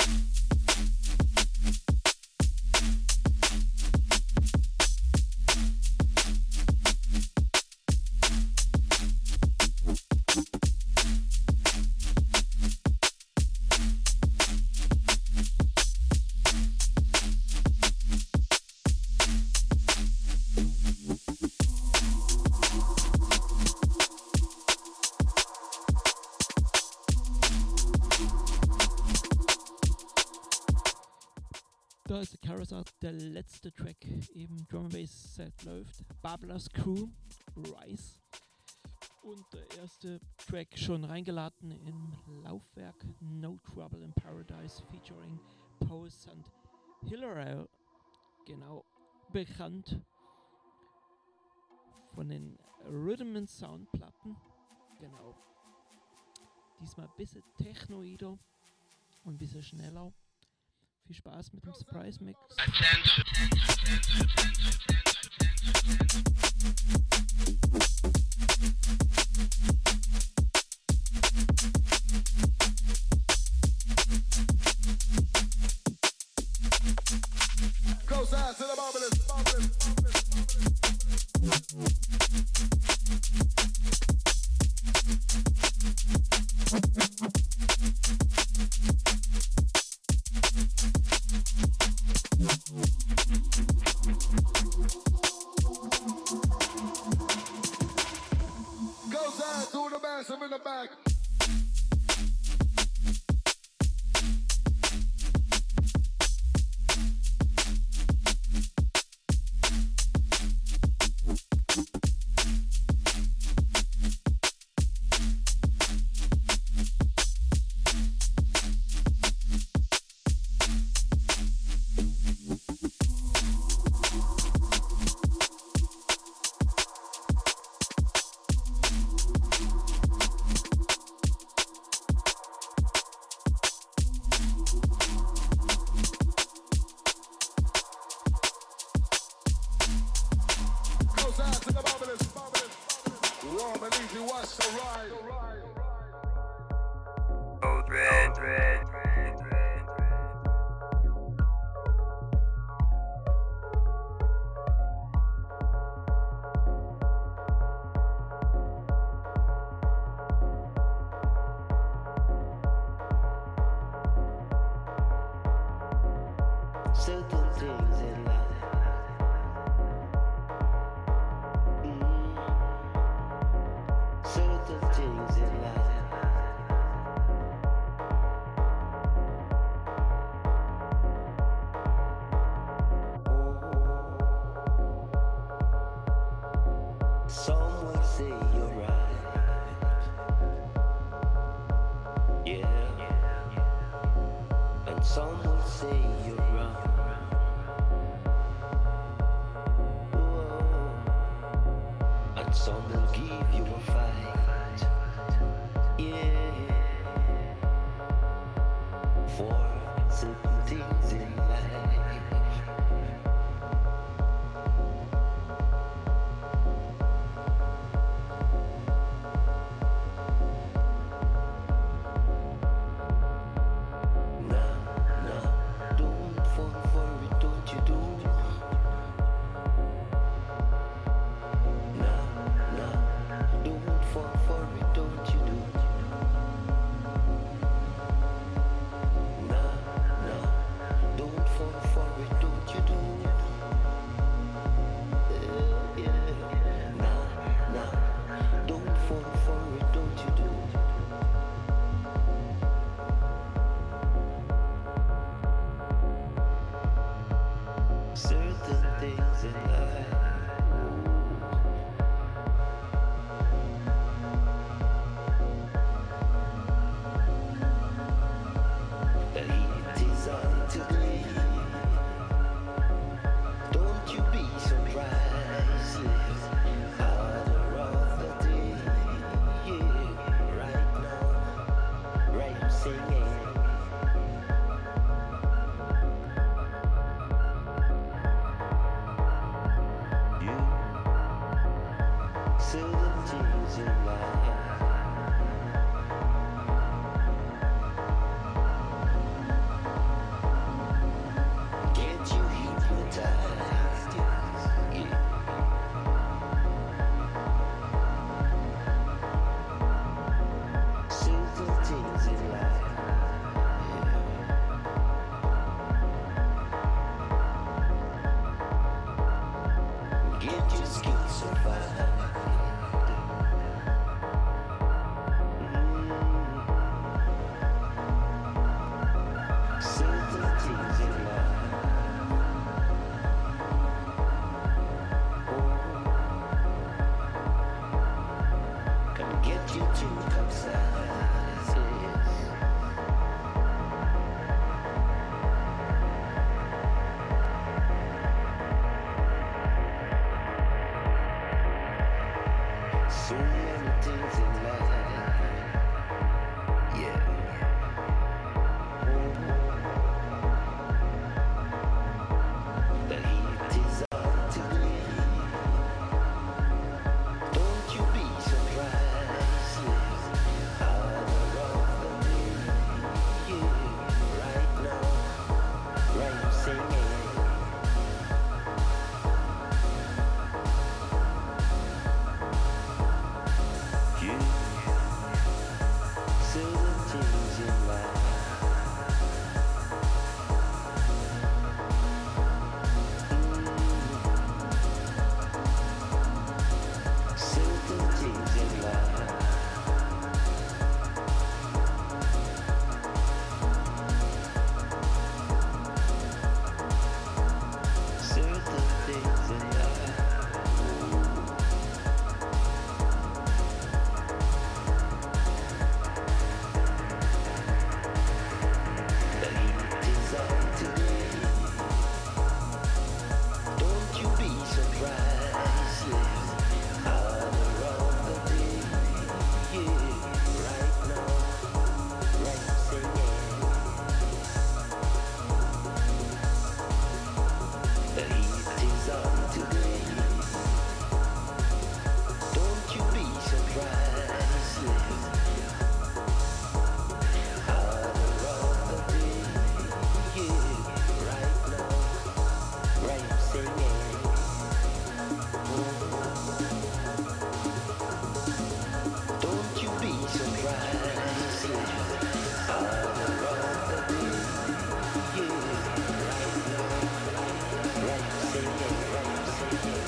Da ist der Carousel, der letzte Track, eben Drum and Bass Set läuft. Babylon's Crew, Rise. Und der erste Track schon reingeladen im Laufwerk No Trouble in Paradise featuring Pose and Hilary. Genau, bekannt von den Rhythm and Sound Platten. Genau. Diesmal ein bisschen Technoider und ein bisschen schneller. Viel Spaß mit dem Surprise Mix. Attention. Goes out to the marvelous, marvelous, goes out to the massive in the back. Certain things in life, mm. Certain things in life, oh. Some will say you're right, yeah, and some will say you're wrong. Some will give you a fight, yeah, for certain things in life. Nah, nah, don't fall for it, don't you do? Don't fall for it, don't you do? Nah, nah, don't fall for it, don't you do? certain things in life. The heat is on today. Don't you be surprised. Harder of the day. Yeah, right now, right I'm singing. Certain things in life. Get you hypnotized, yeah. Certain things in life, yeah. Get your schizophrenic. Certain things in life. Oh, can get you to capsize. So many things in life. Yeah. The heat is on today. Don't you be surprised. Harder of the day. Yeah, right now, right I'm singing. Yeah, certain things in life. Certain things in life. Certain things in life. The heat is on today. Don't you be surprised. Harder of the day. Yeah, right now, right I'm singing. The heat is on today. Don't you be surprised. Harder of the day. Yeah, right now, right I'm singing. Don't you be surprised. Harder of the day. Yeah, right now, right I'm singing, right I'm singing.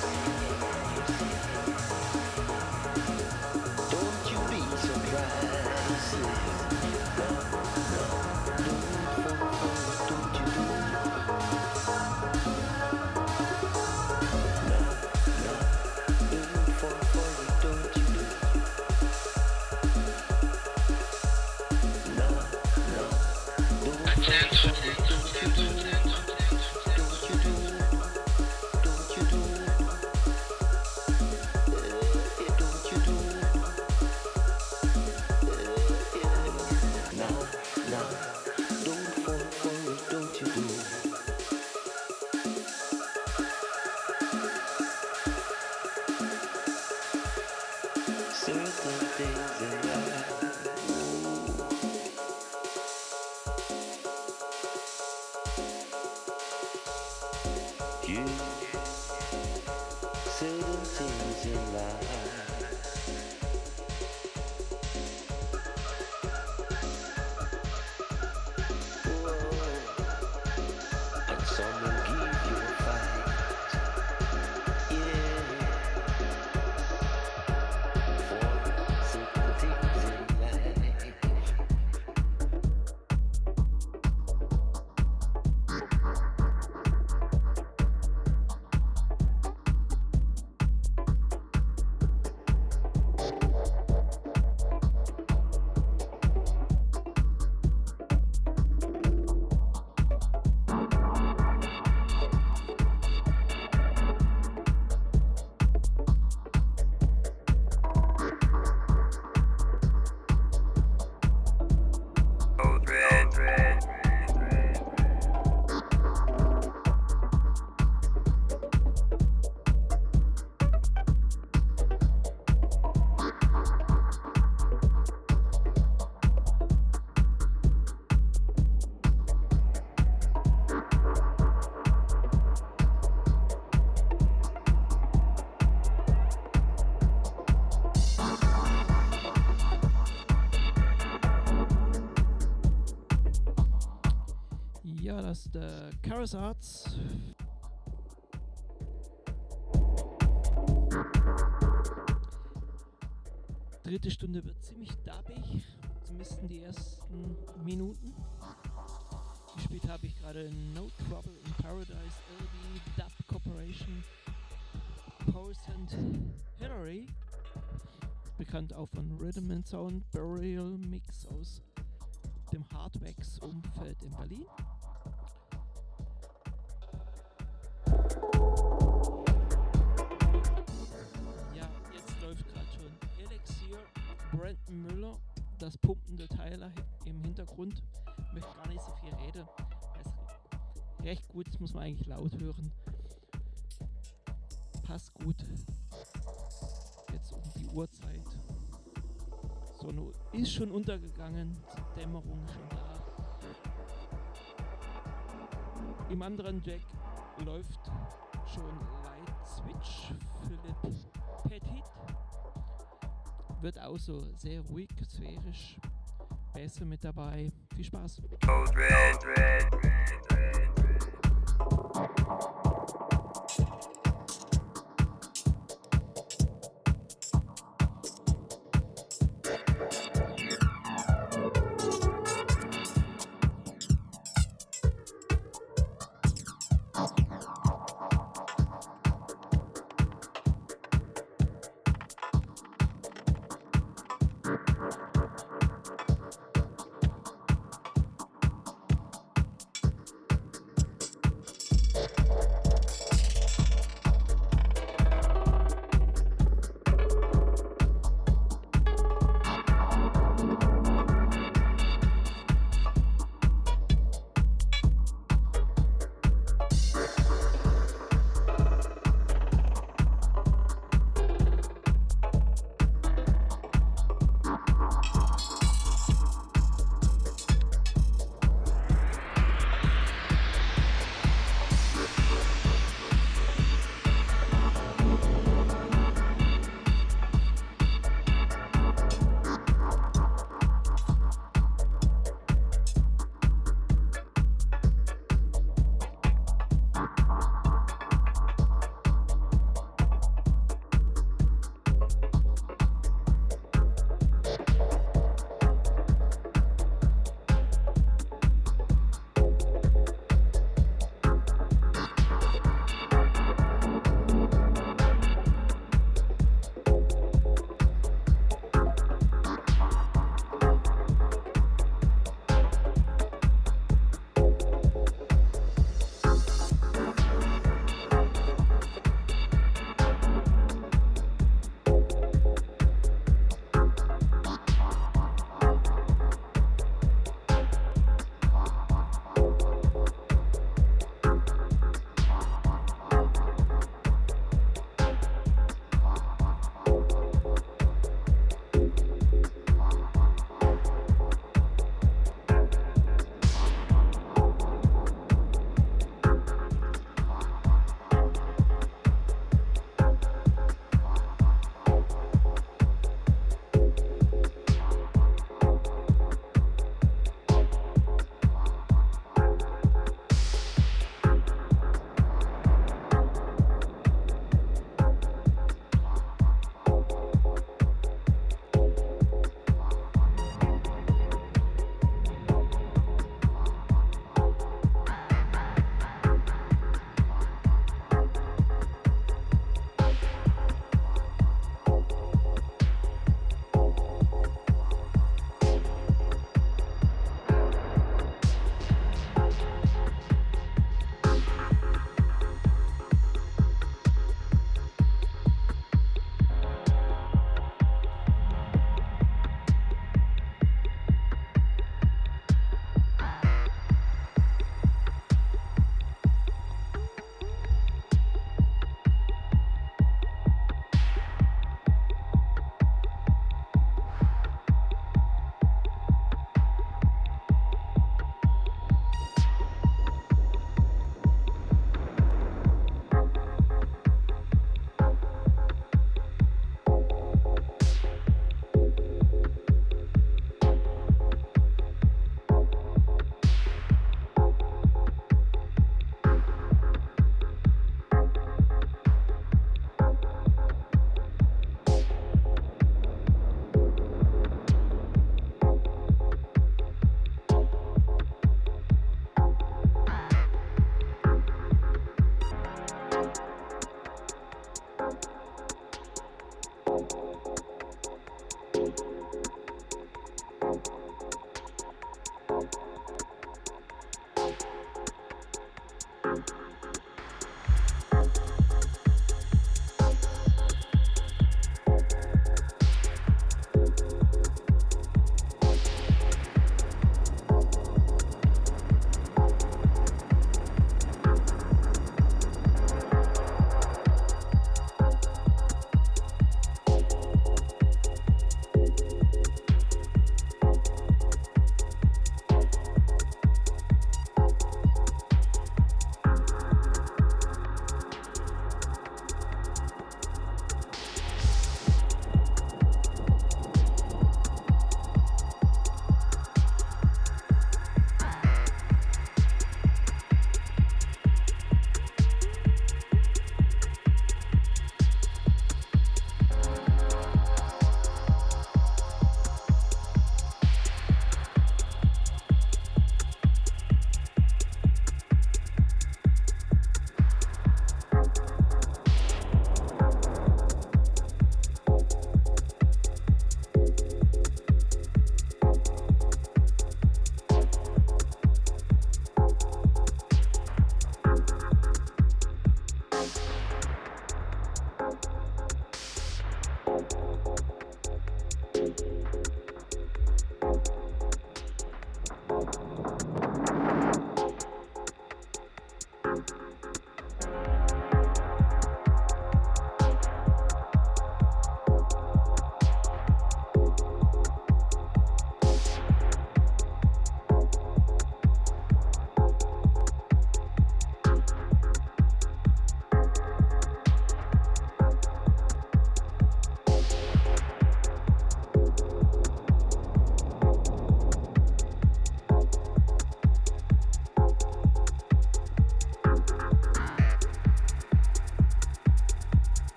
Don't you be surprised. No, no, don't fall for it, don't you do. No, no, don't fall for it, don't you do. No, no, don't fall for it, don't you do. Don't you do, don't you do. Eh, don't you do. Eh, no, no, don't fall for it, don't you do. Certain things in life. Yeah, certain things in life. Whoa, and some will give you a fight. Yeah, for certain things in life. Ja, das ist der Karas Arts. Dritte Stunde wird ziemlich dabbig, zumindest die ersten Minuten. Gespielt habe ich gerade No Trouble in Paradise, L B, Dub Corporation, Porcent Hillary, bekannt auch von Rhythm and Sound, Burial Mix aus dem Hardwax-Umfeld in Berlin. Ja, jetzt läuft gerade schon Elixir, Brandon Müller, das pumpende Teil im Hintergrund. Ich möchte gar nicht so viel reden. Das ist recht gut, das muss man eigentlich laut hören. Passt gut. Jetzt um die Uhrzeit. Sonne ist schon untergegangen, die Dämmerung ist schon da. Im anderen Jack läuft schon Light Switch Philipp Petit. Wird auch so sehr ruhig, sphärisch. Bässe mit dabei. Viel Spaß. Code Red, Red, Red, Red, Red.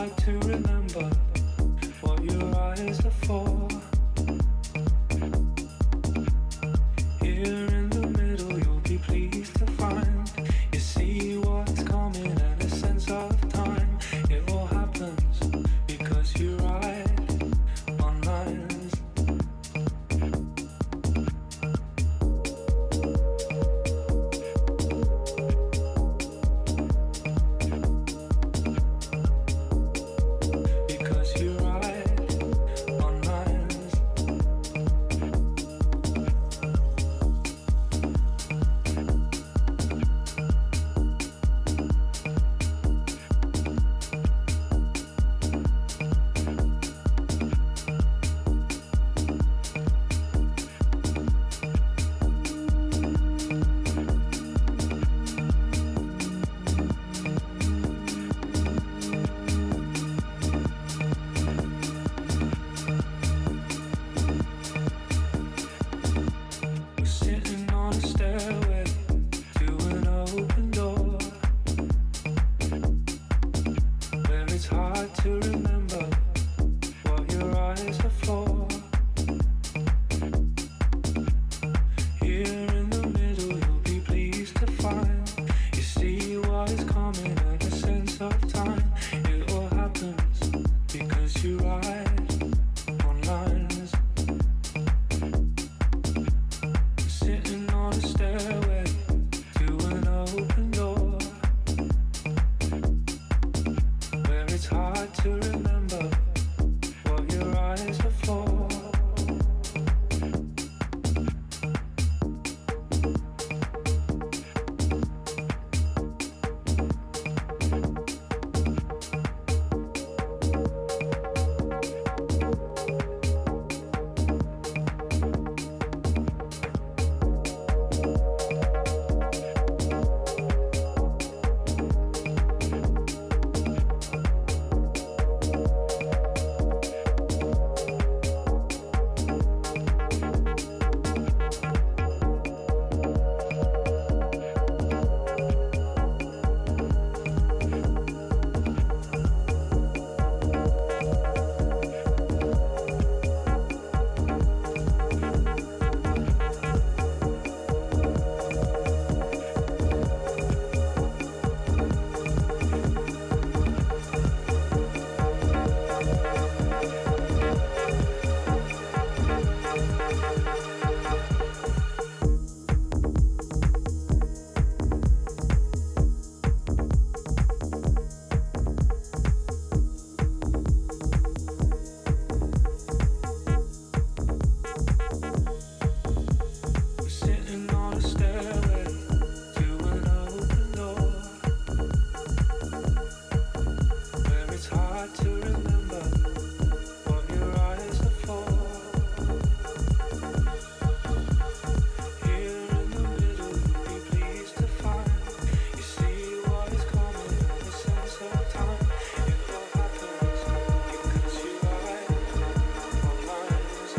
hard to remember what your eyes are for. Here in the middle, you'll be pleased to find you see what's coming and a sense of time. It all happens because you ride on lines. Because you ride on lines. We're sitting on a stairway to an open door, where it's hard to remember what your eyes are for. Here in the middle, you'll be pleased to find you see what is coming and a sense of time. It all happens because you ride on lines. Sitting on a stairway to an open door, where it's hard to remember what your eyes are for. We're sitting on a stairway to an open door, where it's hard to remember what your eyes are for. Here in the middle, you'll be pleased to find you see what is coming and a sense of time. It all happens because you ride on lines.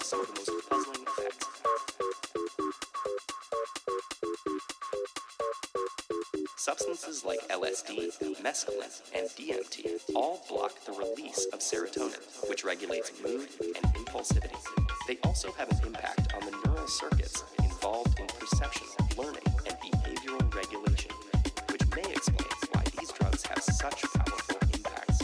some of the most puzzling effects. Substances like L S D, mescaline, and D M T all block the release of serotonin, which regulates mood and impulsivity. They also have an impact on the neural circuits involved in perception, learning, and behavioral regulation, which may explain why these drugs have such powerful impacts.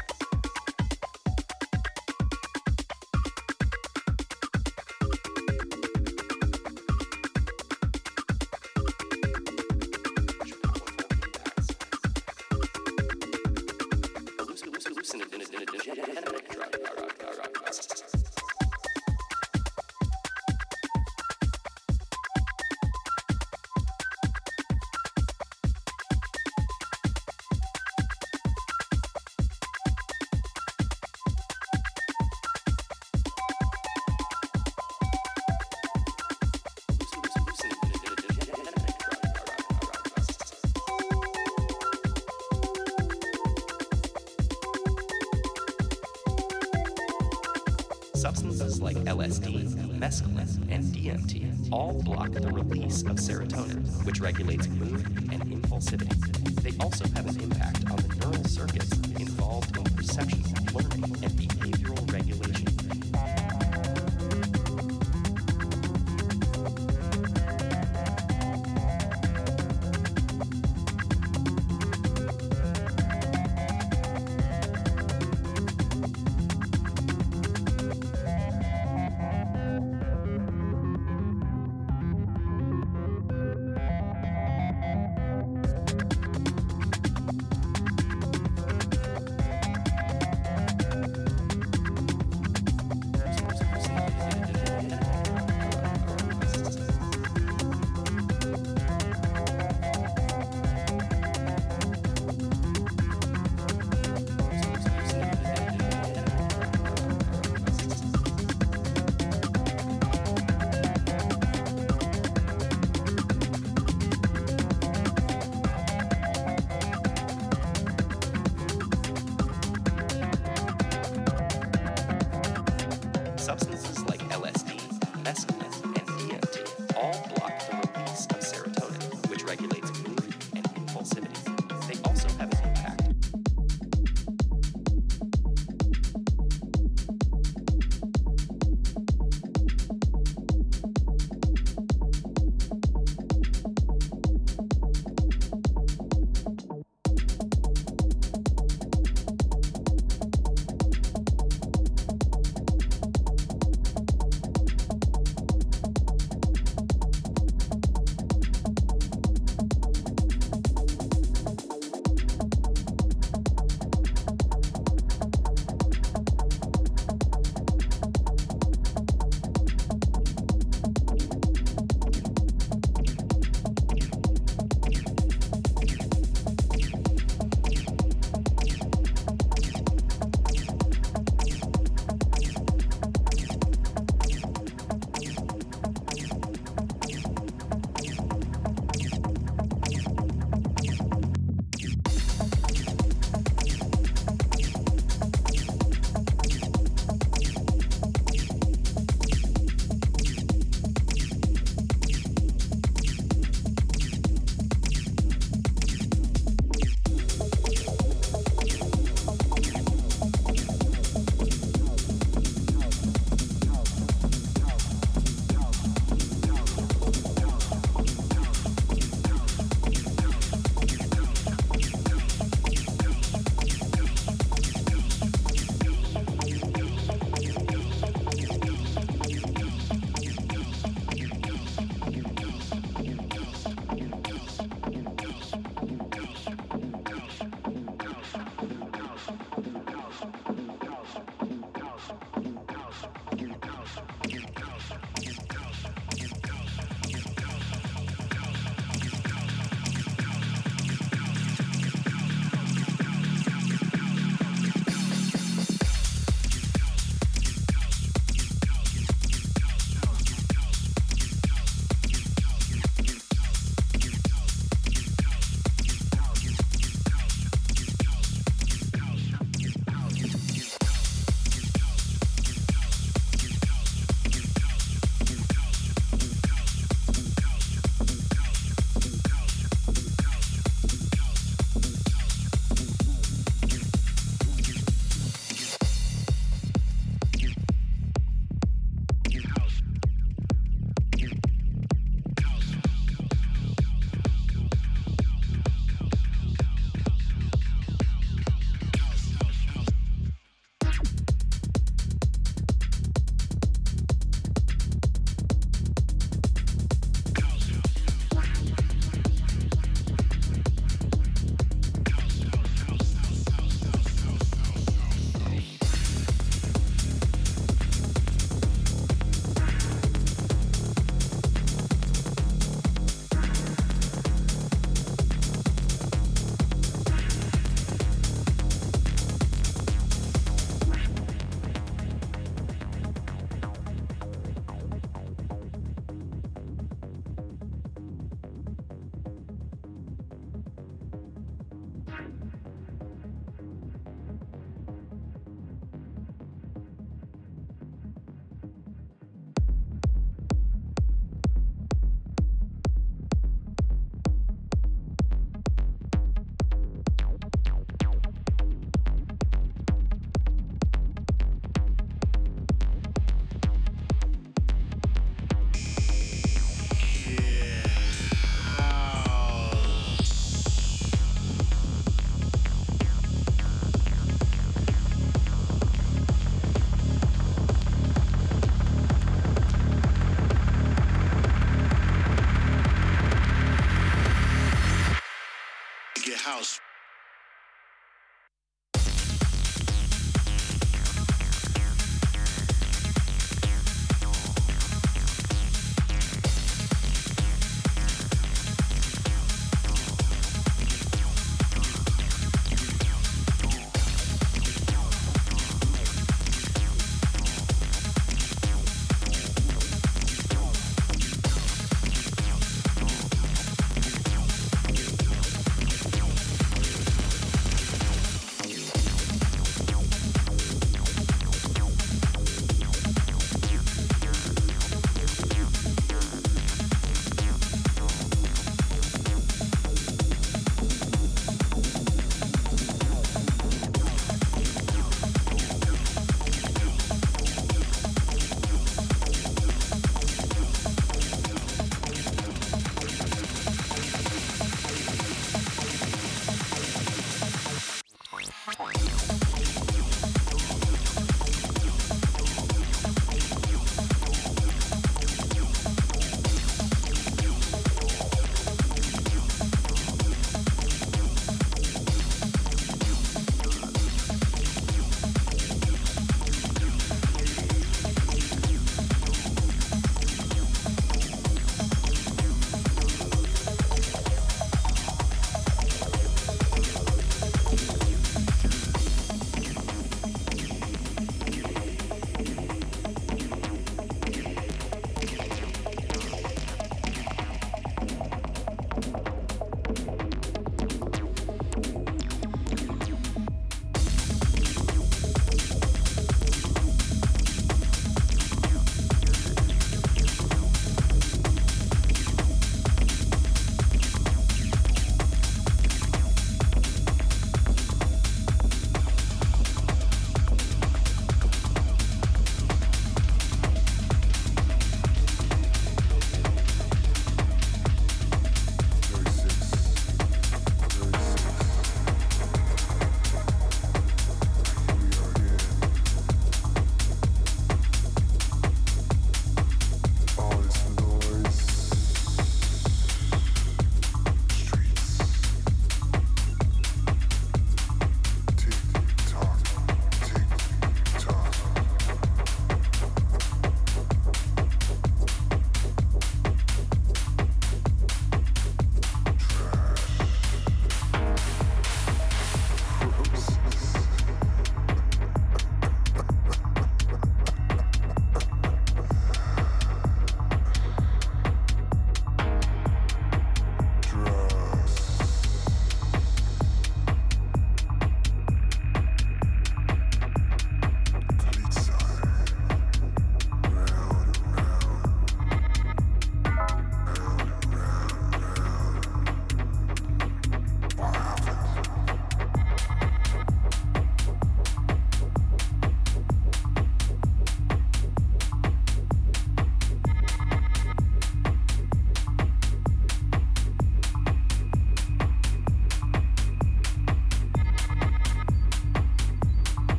Substances like L S D, mescaline, and D M T all block the release of serotonin, which regulates mood and impulsivity. They also have an impact on the neural circuits involved in perception, learning, and behavioral regulation. Substances like L S D, mescaline, and D M T all block the release of serotonin, which regulates mood and impulsivity. They also have an impact.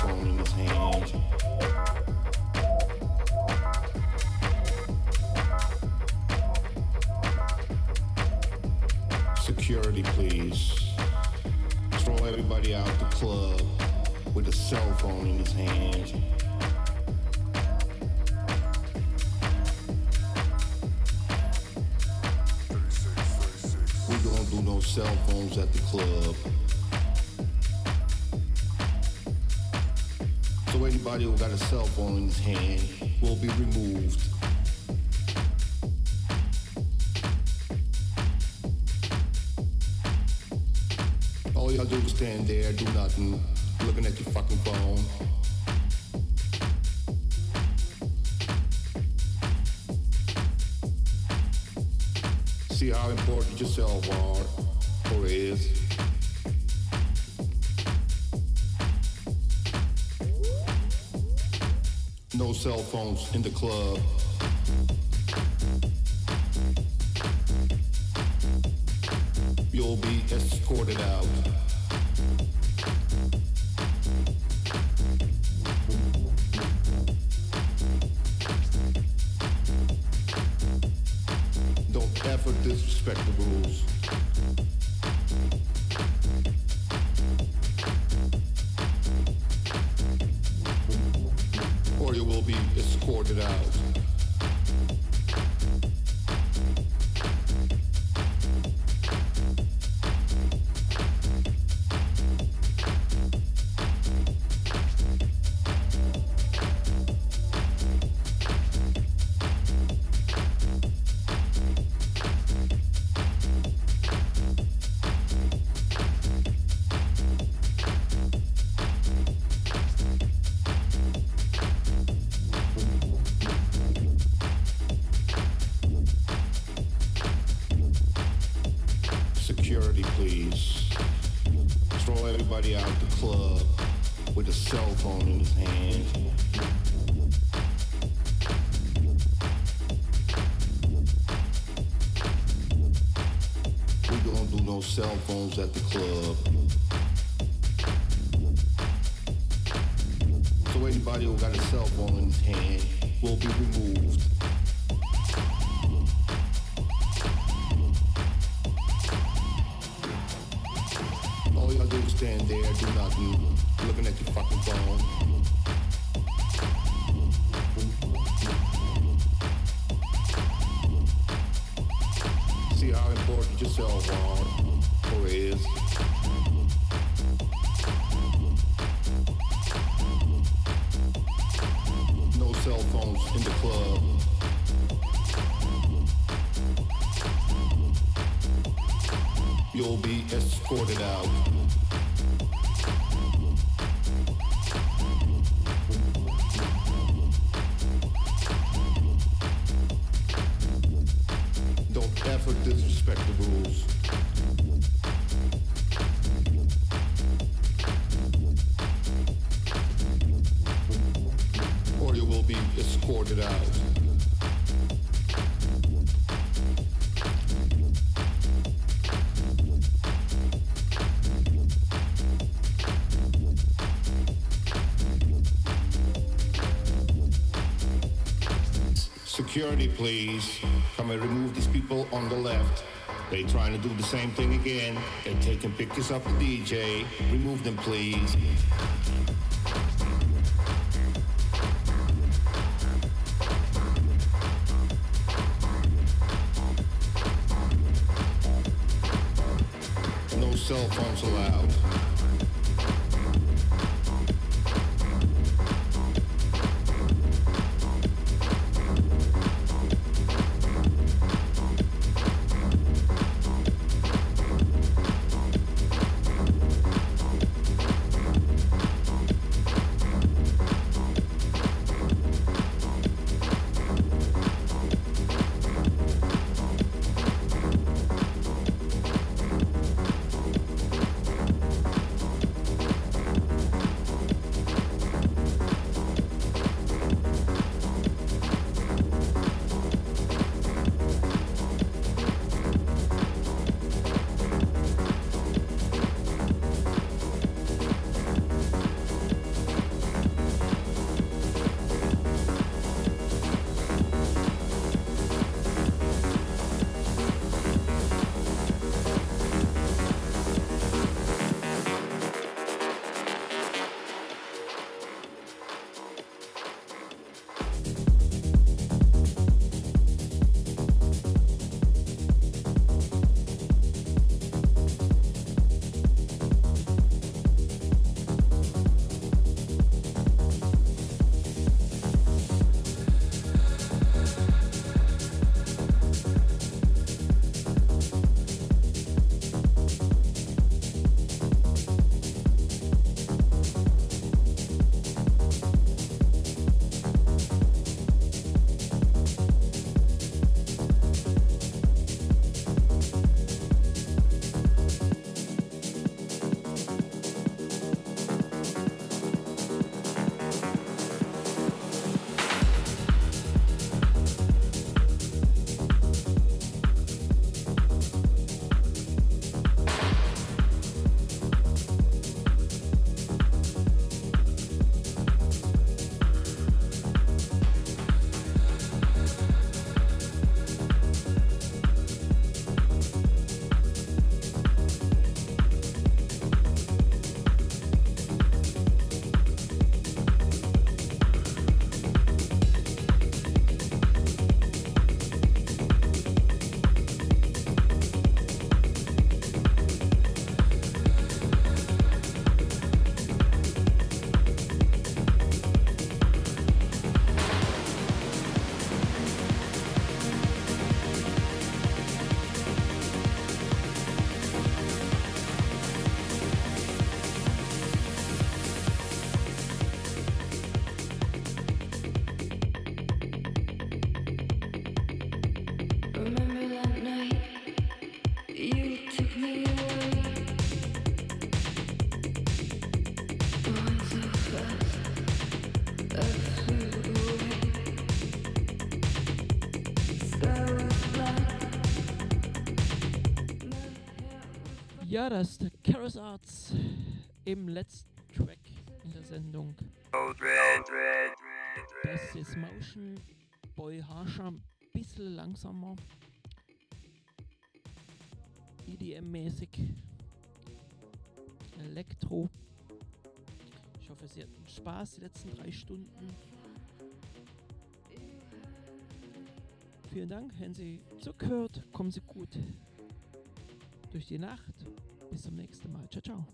phone in his hand. Security, please. Throw everybody out the club with a cell phone in his hand. We don't do no cell phones at the club. So anybody who got a cell phone in his hand will be removed. All you gotta do is stand there, do nothing, looking at your fucking phone. See how important your cell phone or is. No cell phones in the club. You'll be escorted out. Don't ever disrespect the rules. Or you will be escorted out. Security, please. Throw everybody out the club with a cell phone in his hand. We don't do no cell phones at the club. So anybody who got a cell phone in his hand will be removed. All you gotta do is stand there, do nothing, looking at your fucking phone. See how important your cell phone or is. No cell phones in the club. You'll be escorted out. Don't ever disrespect the rules. Or you will be escorted out. Security, please. Come and remove these people on the left. They trying to do the same thing again. They're taking pictures of the D J. Remove them, please. No cell phones allowed. Ja, das ist der Karas Arts im letzten Track in der Sendung. Das ist Motion Boy Harsha, ein bisschen langsamer. E D M-mäßig. Elektro. Ich hoffe, Sie hatten Spaß die letzten drei Stunden. Vielen Dank, haben Sie zugehört. Kommen Sie gut durch die Nacht. Bis zum nächsten Mal. Ciao, ciao.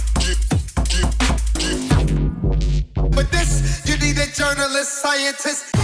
Scientists